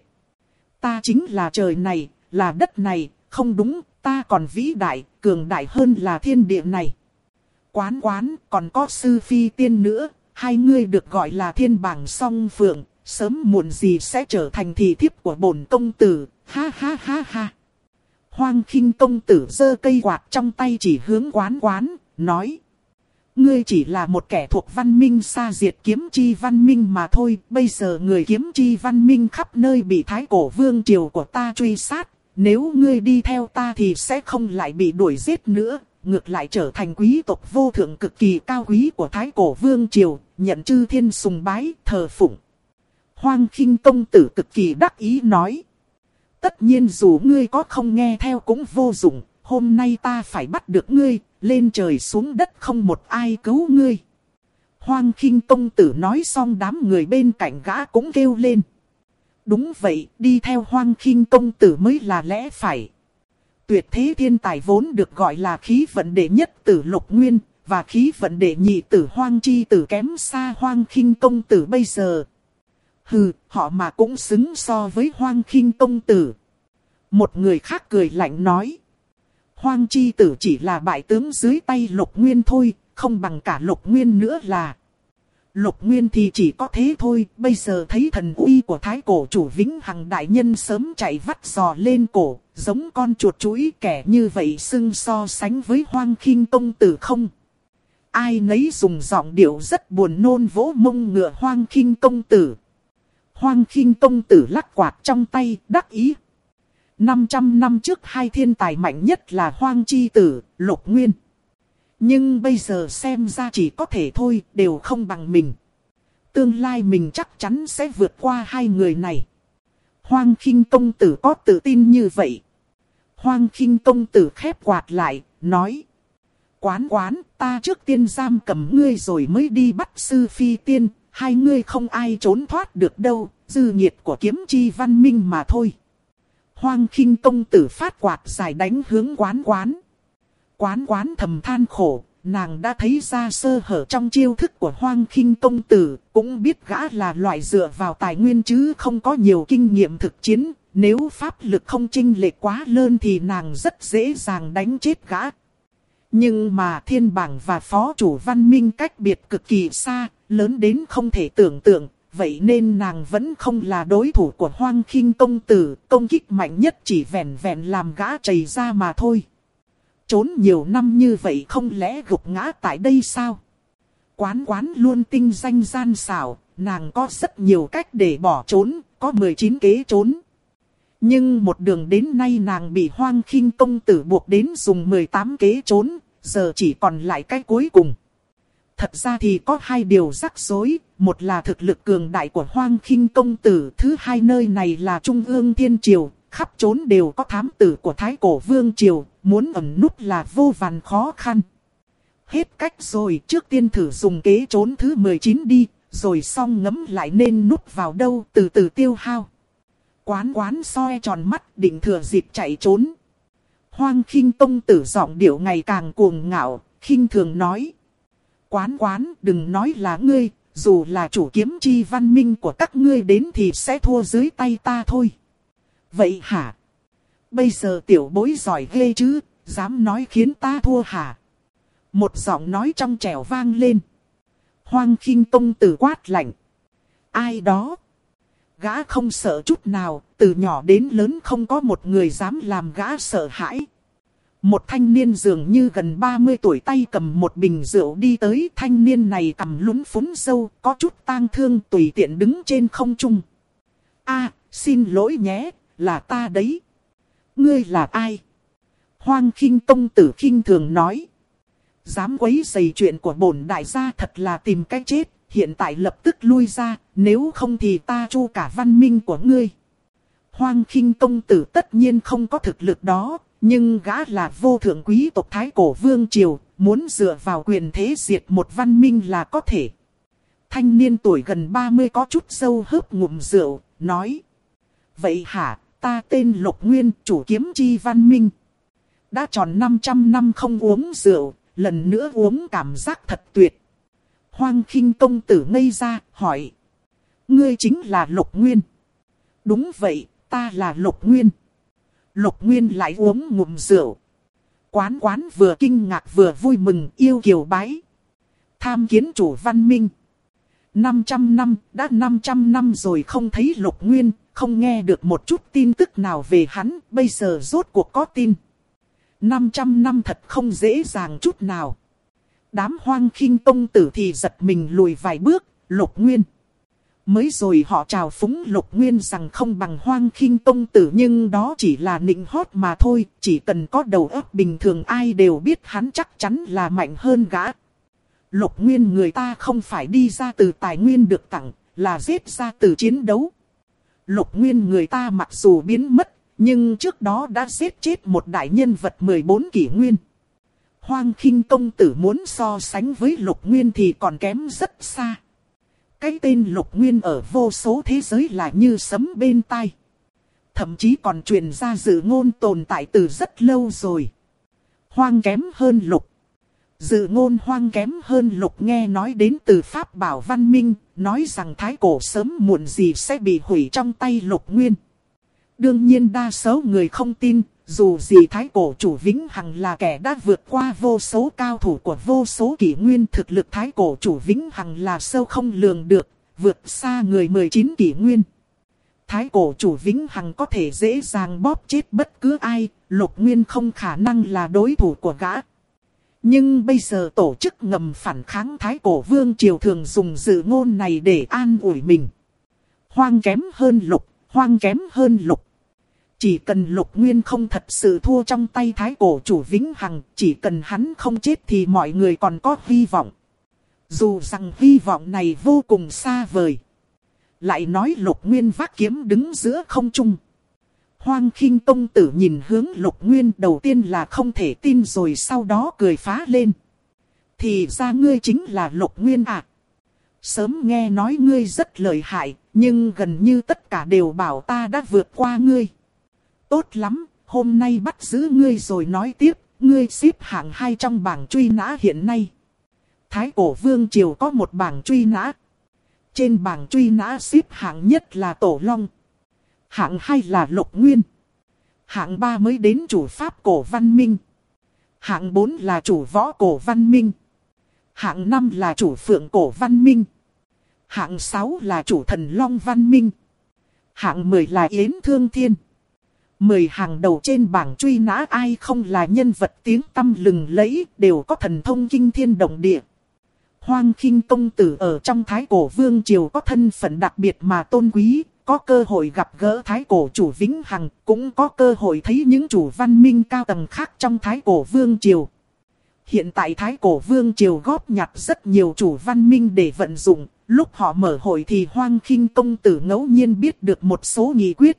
Ta chính là trời này, là đất này, không đúng, ta còn vĩ đại, cường đại hơn là thiên địa này. Quán quán, còn có sư phi tiên nữa, hai ngươi được gọi là thiên bảng song phượng, sớm muộn gì sẽ trở thành thị thiếp của bổn công tử, ha ha ha ha. Hoang Khinh công tử giơ cây quạt trong tay chỉ hướng quán quán, nói. Ngươi chỉ là một kẻ thuộc văn minh xa diệt kiếm chi văn minh mà thôi. Bây giờ người kiếm chi văn minh khắp nơi bị thái cổ vương triều của ta truy sát. Nếu ngươi đi theo ta thì sẽ không lại bị đuổi giết nữa. Ngược lại trở thành quý tộc vô thượng cực kỳ cao quý của thái cổ vương triều. Nhận chư thiên sùng bái, thờ phụng. Hoang Khinh công tử cực kỳ đắc ý nói. Tất nhiên dù ngươi có không nghe theo cũng vô dụng. Hôm nay ta phải bắt được ngươi. Lên trời xuống đất không một ai cứu ngươi. Hoang Khinh công tử nói xong đám người bên cạnh gã cũng kêu lên. Đúng vậy, đi theo Hoang Khinh công tử mới là lẽ phải. Tuyệt thế thiên tài vốn được gọi là khí vận đệ nhất tử Lục Nguyên, và khí vận đệ nhị tử Hoang chi tử kém xa Hoang Khinh công tử bây giờ. Hừ, họ mà cũng xứng so với Hoang Khinh công tử. Một người khác cười lạnh nói. Hoang chi tử chỉ là bại tướng dưới tay Lục Nguyên thôi, không bằng cả Lục Nguyên nữa là. Lục Nguyên thì chỉ có thế thôi, bây giờ thấy thần uy của thái cổ chủ Vĩnh Hằng đại nhân sớm chạy vắt giò lên cổ, giống con chuột chuỗi kẻ như vậy xưng so sánh với Hoang Khinh công tử không. Ai nấy dùng giọng điệu rất buồn nôn vỗ mông ngựa Hoang Khinh công tử. Hoang Khinh công tử lắc quạt trong tay, đắc ý. 500 năm trước hai thiên tài mạnh nhất là Hoang chi tử, Lục Nguyên. Nhưng bây giờ xem ra chỉ có thể thôi, đều không bằng mình. Tương lai mình chắc chắn sẽ vượt qua hai người này. Hoang Khinh công tử có tự tin như vậy. Hoang Khinh công tử khép quạt lại, nói. Quán quán, ta trước tiên giam cầm ngươi rồi mới đi bắt sư phi tiên. Hai ngươi không ai trốn thoát được đâu, dư nhiệt của kiếm chi văn minh mà thôi. Hoang Khinh công tử phát quạt dài đánh hướng quán quán. Quán quán thầm than khổ, nàng đã thấy ra sơ hở trong chiêu thức của Hoang Khinh công tử, cũng biết gã là loại dựa vào tài nguyên chứ không có nhiều kinh nghiệm thực chiến, nếu pháp lực không chênh lệch quá lớn thì nàng rất dễ dàng đánh chết gã. Nhưng mà thiên bảng và phó chủ văn minh cách biệt cực kỳ xa, lớn đến không thể tưởng tượng. Vậy nên nàng vẫn không là đối thủ của Hoang Khinh công tử, công kích mạnh nhất chỉ vẹn vẹn làm gã trầy ra mà thôi. Trốn nhiều năm như vậy không lẽ gục ngã tại đây sao? Quán quán luôn tinh danh gian xảo, nàng có rất nhiều cách để bỏ trốn, có 19 kế trốn. Nhưng một đường đến nay nàng bị Hoang Khinh công tử buộc đến dùng 18 kế trốn, giờ chỉ còn lại cái cuối cùng. Thật ra thì có hai điều rắc rối, một là thực lực cường đại của Hoang Khinh công tử, thứ hai nơi này là Trung ương Thiên Triều, khắp trốn đều có thám tử của Thái Cổ Vương Triều, muốn ẩn núp là vô vàn khó khăn. Hết cách rồi, trước tiên thử dùng kế trốn thứ 19 đi, rồi xong ngẫm lại nên núp vào đâu, từ từ tiêu hao. Quán quán soi tròn mắt định thừa dịp chạy trốn. Hoang Khinh công tử giọng điệu ngày càng cuồng ngạo, khinh thường nói. Quán quán, đừng nói là ngươi, dù là chủ kiếm chi văn minh của các ngươi đến thì sẽ thua dưới tay ta thôi. Vậy hả? Bây giờ tiểu bối giỏi ghê chứ, dám nói khiến ta thua hả? Một giọng nói trong trẻo vang lên. Hoang Khinh công tử quát lạnh. Ai đó? Gã không sợ chút nào, từ nhỏ đến lớn không có một người dám làm gã sợ hãi. Một thanh niên dường như gần 30 tuổi tay cầm một bình rượu đi tới, thanh niên này cầm lúng phúng râu, có chút tang thương tùy tiện đứng trên không trung. Xin lỗi nhé, là ta đấy. Ngươi là ai? Hoang Khinh công tử khinh thường nói. Dám quấy rầy chuyện của bổn đại gia thật là tìm cách chết, hiện tại lập tức lui ra, nếu không thì ta chu cả văn minh của ngươi. Hoang Khinh công tử tất nhiên không có thực lực đó, nhưng gã là vô thượng quý tộc Thái Cổ Vương Triều, muốn dựa vào quyền thế diệt một văn minh là có thể. Thanh niên tuổi gần 30 có chút râu hớp ngụm rượu, nói. Vậy hả, ta tên Lục Nguyên, chủ Kiếm Chi văn minh. Đã tròn 500 năm không uống rượu, lần nữa uống cảm giác thật tuyệt. Hoang Khinh công tử ngây ra, hỏi. Ngươi chính là Lục Nguyên. Đúng vậy, ta là Lục Nguyên. Lục Nguyên lại uống ngụm rượu. Quán vừa kinh ngạc vừa vui mừng, yêu kiều bái. Tham kiến chủ văn minh. 500 năm, đã 500 năm rồi không thấy Lục Nguyên, không nghe được một chút tin tức nào về hắn, bây giờ rốt cuộc có tin. 500 năm thật không dễ dàng chút nào. Đám Hoang Khinh công tử thì giật mình lùi vài bước, Lục Nguyên. Mới rồi họ chào phúng Lục Nguyên rằng không bằng Hoang Khinh công tử, nhưng đó chỉ là nịnh hót mà thôi, chỉ cần có đầu óc bình thường ai đều biết hắn chắc chắn là mạnh hơn gã. Lục Nguyên người ta không phải đi ra từ tài nguyên được tặng, là giết ra từ chiến đấu. Lục Nguyên người ta mặc dù biến mất, nhưng trước đó đã giết chết một đại nhân vật 14 kỷ nguyên. Hoang Khinh công tử muốn so sánh với Lục Nguyên thì còn kém rất xa. Cái tên Lục Nguyên ở vô số thế giới là như sấm bên tai. Thậm chí còn truyền ra dự ngôn tồn tại từ rất lâu rồi. Hoang kém hơn Lục. Dự ngôn hoang kém hơn Lục nghe nói đến từ Pháp Bảo Văn Minh, nói rằng Thái Cổ sớm muộn gì sẽ bị hủy trong tay Lục Nguyên. Đương nhiên đa số người không tin, dù gì Thái Cổ chủ Vĩnh Hằng là kẻ đã vượt qua vô số cao thủ của vô số kỷ nguyên. Thực lực Thái Cổ chủ Vĩnh Hằng là sâu không lường được, vượt xa người 19 kỷ nguyên. Thái Cổ chủ Vĩnh Hằng có thể dễ dàng bóp chết bất cứ ai, Lục Nguyên không khả năng là đối thủ của gã. Nhưng bây giờ tổ chức ngầm phản kháng Thái Cổ Vương Triều thường dùng dự ngôn này để an ủi mình. Hoang kém hơn Lục, hoang kém hơn Lục. Chỉ cần Lục Nguyên không thật sự thua trong tay Thái Cổ chủ Vĩnh Hằng, chỉ cần hắn không chết thì mọi người còn có hy vọng. Dù rằng hy vọng này vô cùng xa vời. Lại nói Lục Nguyên vác kiếm đứng giữa không trung. Hoang Khinh công tử nhìn hướng Lục Nguyên, đầu tiên là không thể tin rồi sau đó cười phá lên. Thì ra ngươi chính là Lục Nguyên à? Sớm nghe nói ngươi rất lợi hại, nhưng gần như tất cả đều bảo ta đã vượt qua ngươi. Tốt lắm, hôm nay bắt giữ ngươi rồi nói tiếp, ngươi xếp hạng 2 trong bảng truy nã hiện nay. Thái Cổ Vương Triều có một bảng truy nã. Trên bảng truy nã xếp hạng nhất là Tổ Long. Hạng 2 là Lục Nguyên. Hạng 3 mới đến chủ Pháp Cổ Văn Minh. Hạng 4 là chủ Võ Cổ Văn Minh. Hạng 5 là chủ Phượng Cổ Văn Minh. Hạng 6 là chủ Thần Long Văn Minh. Hạng 10 là Yến Thương Thiên. 10 hàng đầu trên bảng truy nã ai không là nhân vật tiếng tăm lừng lẫy, đều có thần thông kinh thiên động địa. Hoang Khinh công tử ở trong Thái Cổ Vương Triều có thân phận đặc biệt mà tôn quý, có cơ hội gặp gỡ Thái Cổ chủ Vĩnh Hằng, cũng có cơ hội thấy những chủ văn minh cao tầng khác trong Thái Cổ Vương Triều. Hiện tại Thái Cổ Vương Triều góp nhặt rất nhiều chủ văn minh để vận dụng, lúc họ mở hội thì Hoang Khinh công tử ngẫu nhiên biết được một số nghị quyết.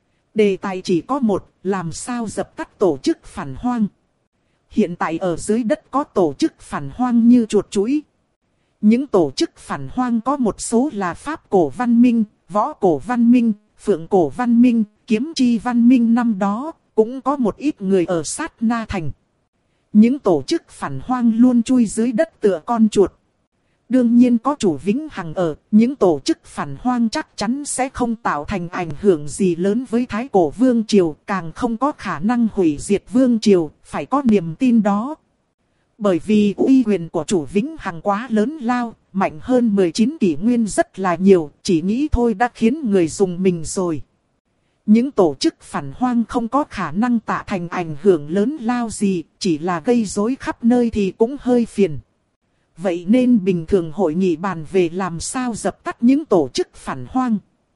Đề tài chỉ có một, làm sao dập tắt tổ chức phản hoang. Hiện tại ở dưới đất có tổ chức phản hoang như chuột chuỗi. Những tổ chức phản hoang có một số là Pháp Cổ Văn Minh, Võ Cổ Văn Minh, Phượng Cổ Văn Minh, Kiếm Chi Văn Minh năm đó, cũng có một ít người ở Sát Na Thành. Những tổ chức phản hoang luôn chui dưới đất tựa con chuột. Đương nhiên có chủ Vĩnh Hằng ở, những tổ chức phản hoang chắc chắn sẽ không tạo thành ảnh hưởng gì lớn với Thái Cổ Vương Triều, càng không có khả năng hủy diệt Vương Triều, phải có niềm tin đó. Bởi vì uy quyền của chủ Vĩnh Hằng quá lớn lao, mạnh hơn 19 kỷ nguyên rất là nhiều, chỉ nghĩ thôi đã khiến người dùng mình rồi. Những tổ chức phản hoang không có khả năng tạo thành ảnh hưởng lớn lao gì, chỉ là gây rối khắp nơi thì cũng hơi phiền. Vậy nên bình thường hội nghị bàn về làm sao dập tắt những tổ chức phản hoang.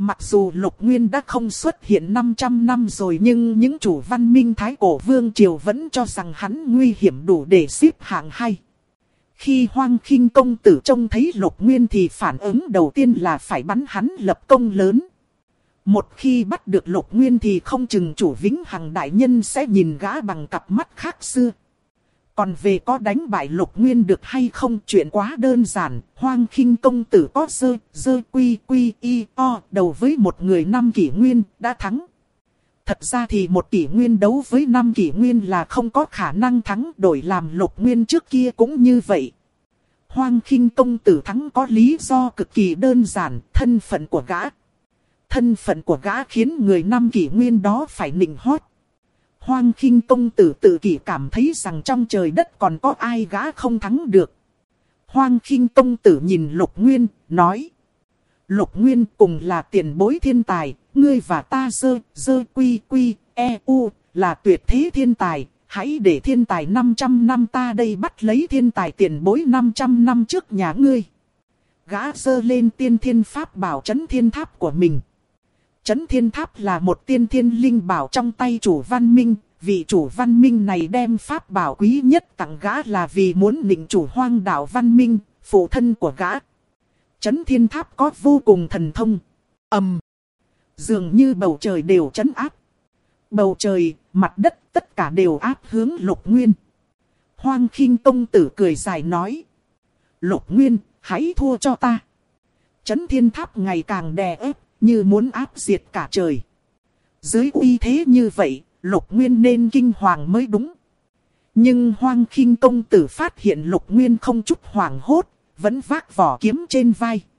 Mặc dù Lục Nguyên đã không xuất hiện 500 năm rồi, nhưng những chủ văn minh Thái Cổ Vương Triều vẫn cho rằng hắn nguy hiểm đủ để xếp hạng hay. Khi Hoang Khinh công tử trông thấy Lục Nguyên thì phản ứng đầu tiên là phải bắn hắn lập công lớn. Một khi bắt được Lục Nguyên thì không chừng chủ Vĩnh Hằng đại nhân sẽ nhìn gã bằng cặp mắt khác xưa. Còn về có đánh bại Lục Nguyên được hay không, chuyện quá đơn giản. Hoang Khinh công tử có dơ quy y o đầu với một người 5 kỷ nguyên đã thắng. Thật ra thì 1 kỷ nguyên đấu với 5 kỷ nguyên là không có khả năng thắng, đổi làm Lục Nguyên trước kia cũng như vậy. Hoang Khinh công tử thắng có lý do cực kỳ đơn giản, thân phận của gã. Thân phận của gã khiến người 5 kỷ nguyên đó phải nịnh hót. Hoang Khinh công tử tự kỷ cảm thấy rằng trong trời đất còn có ai gã không thắng được. Hoang Khinh công tử nhìn Lục Nguyên, nói. Lục Nguyên cùng là tiền bối thiên tài, ngươi và ta dơ quy e u là tuyệt thế thiên tài. Hãy để thiên tài 500 năm ta đây bắt lấy thiên tài tiền bối 500 năm trước nhà ngươi. Gã dơ lên tiên thiên pháp bảo Chấn Thiên Tháp của mình. Chấn Thiên Tháp là một tiên thiên linh bảo trong tay chủ văn minh. Vị chủ văn minh này đem pháp bảo quý nhất tặng gã là vì muốn nịnh chủ Hoang Đảo văn minh, phụ thân của gã. Chấn Thiên Tháp có vô cùng thần thông. Dường như bầu trời đều trấn áp. Bầu trời, mặt đất, tất cả đều áp hướng Lục Nguyên. Hoang Khinh công tử cười dài nói. Lục Nguyên, hãy thua cho ta. Chấn Thiên Tháp ngày càng đè ép, như muốn áp diệt cả trời. Dưới uy thế như vậy, Lục Nguyên nên kinh hoàng mới đúng. Nhưng Hoang Khinh công tử phát hiện Lục Nguyên không chút hoảng hốt, vẫn vác vỏ kiếm trên vai.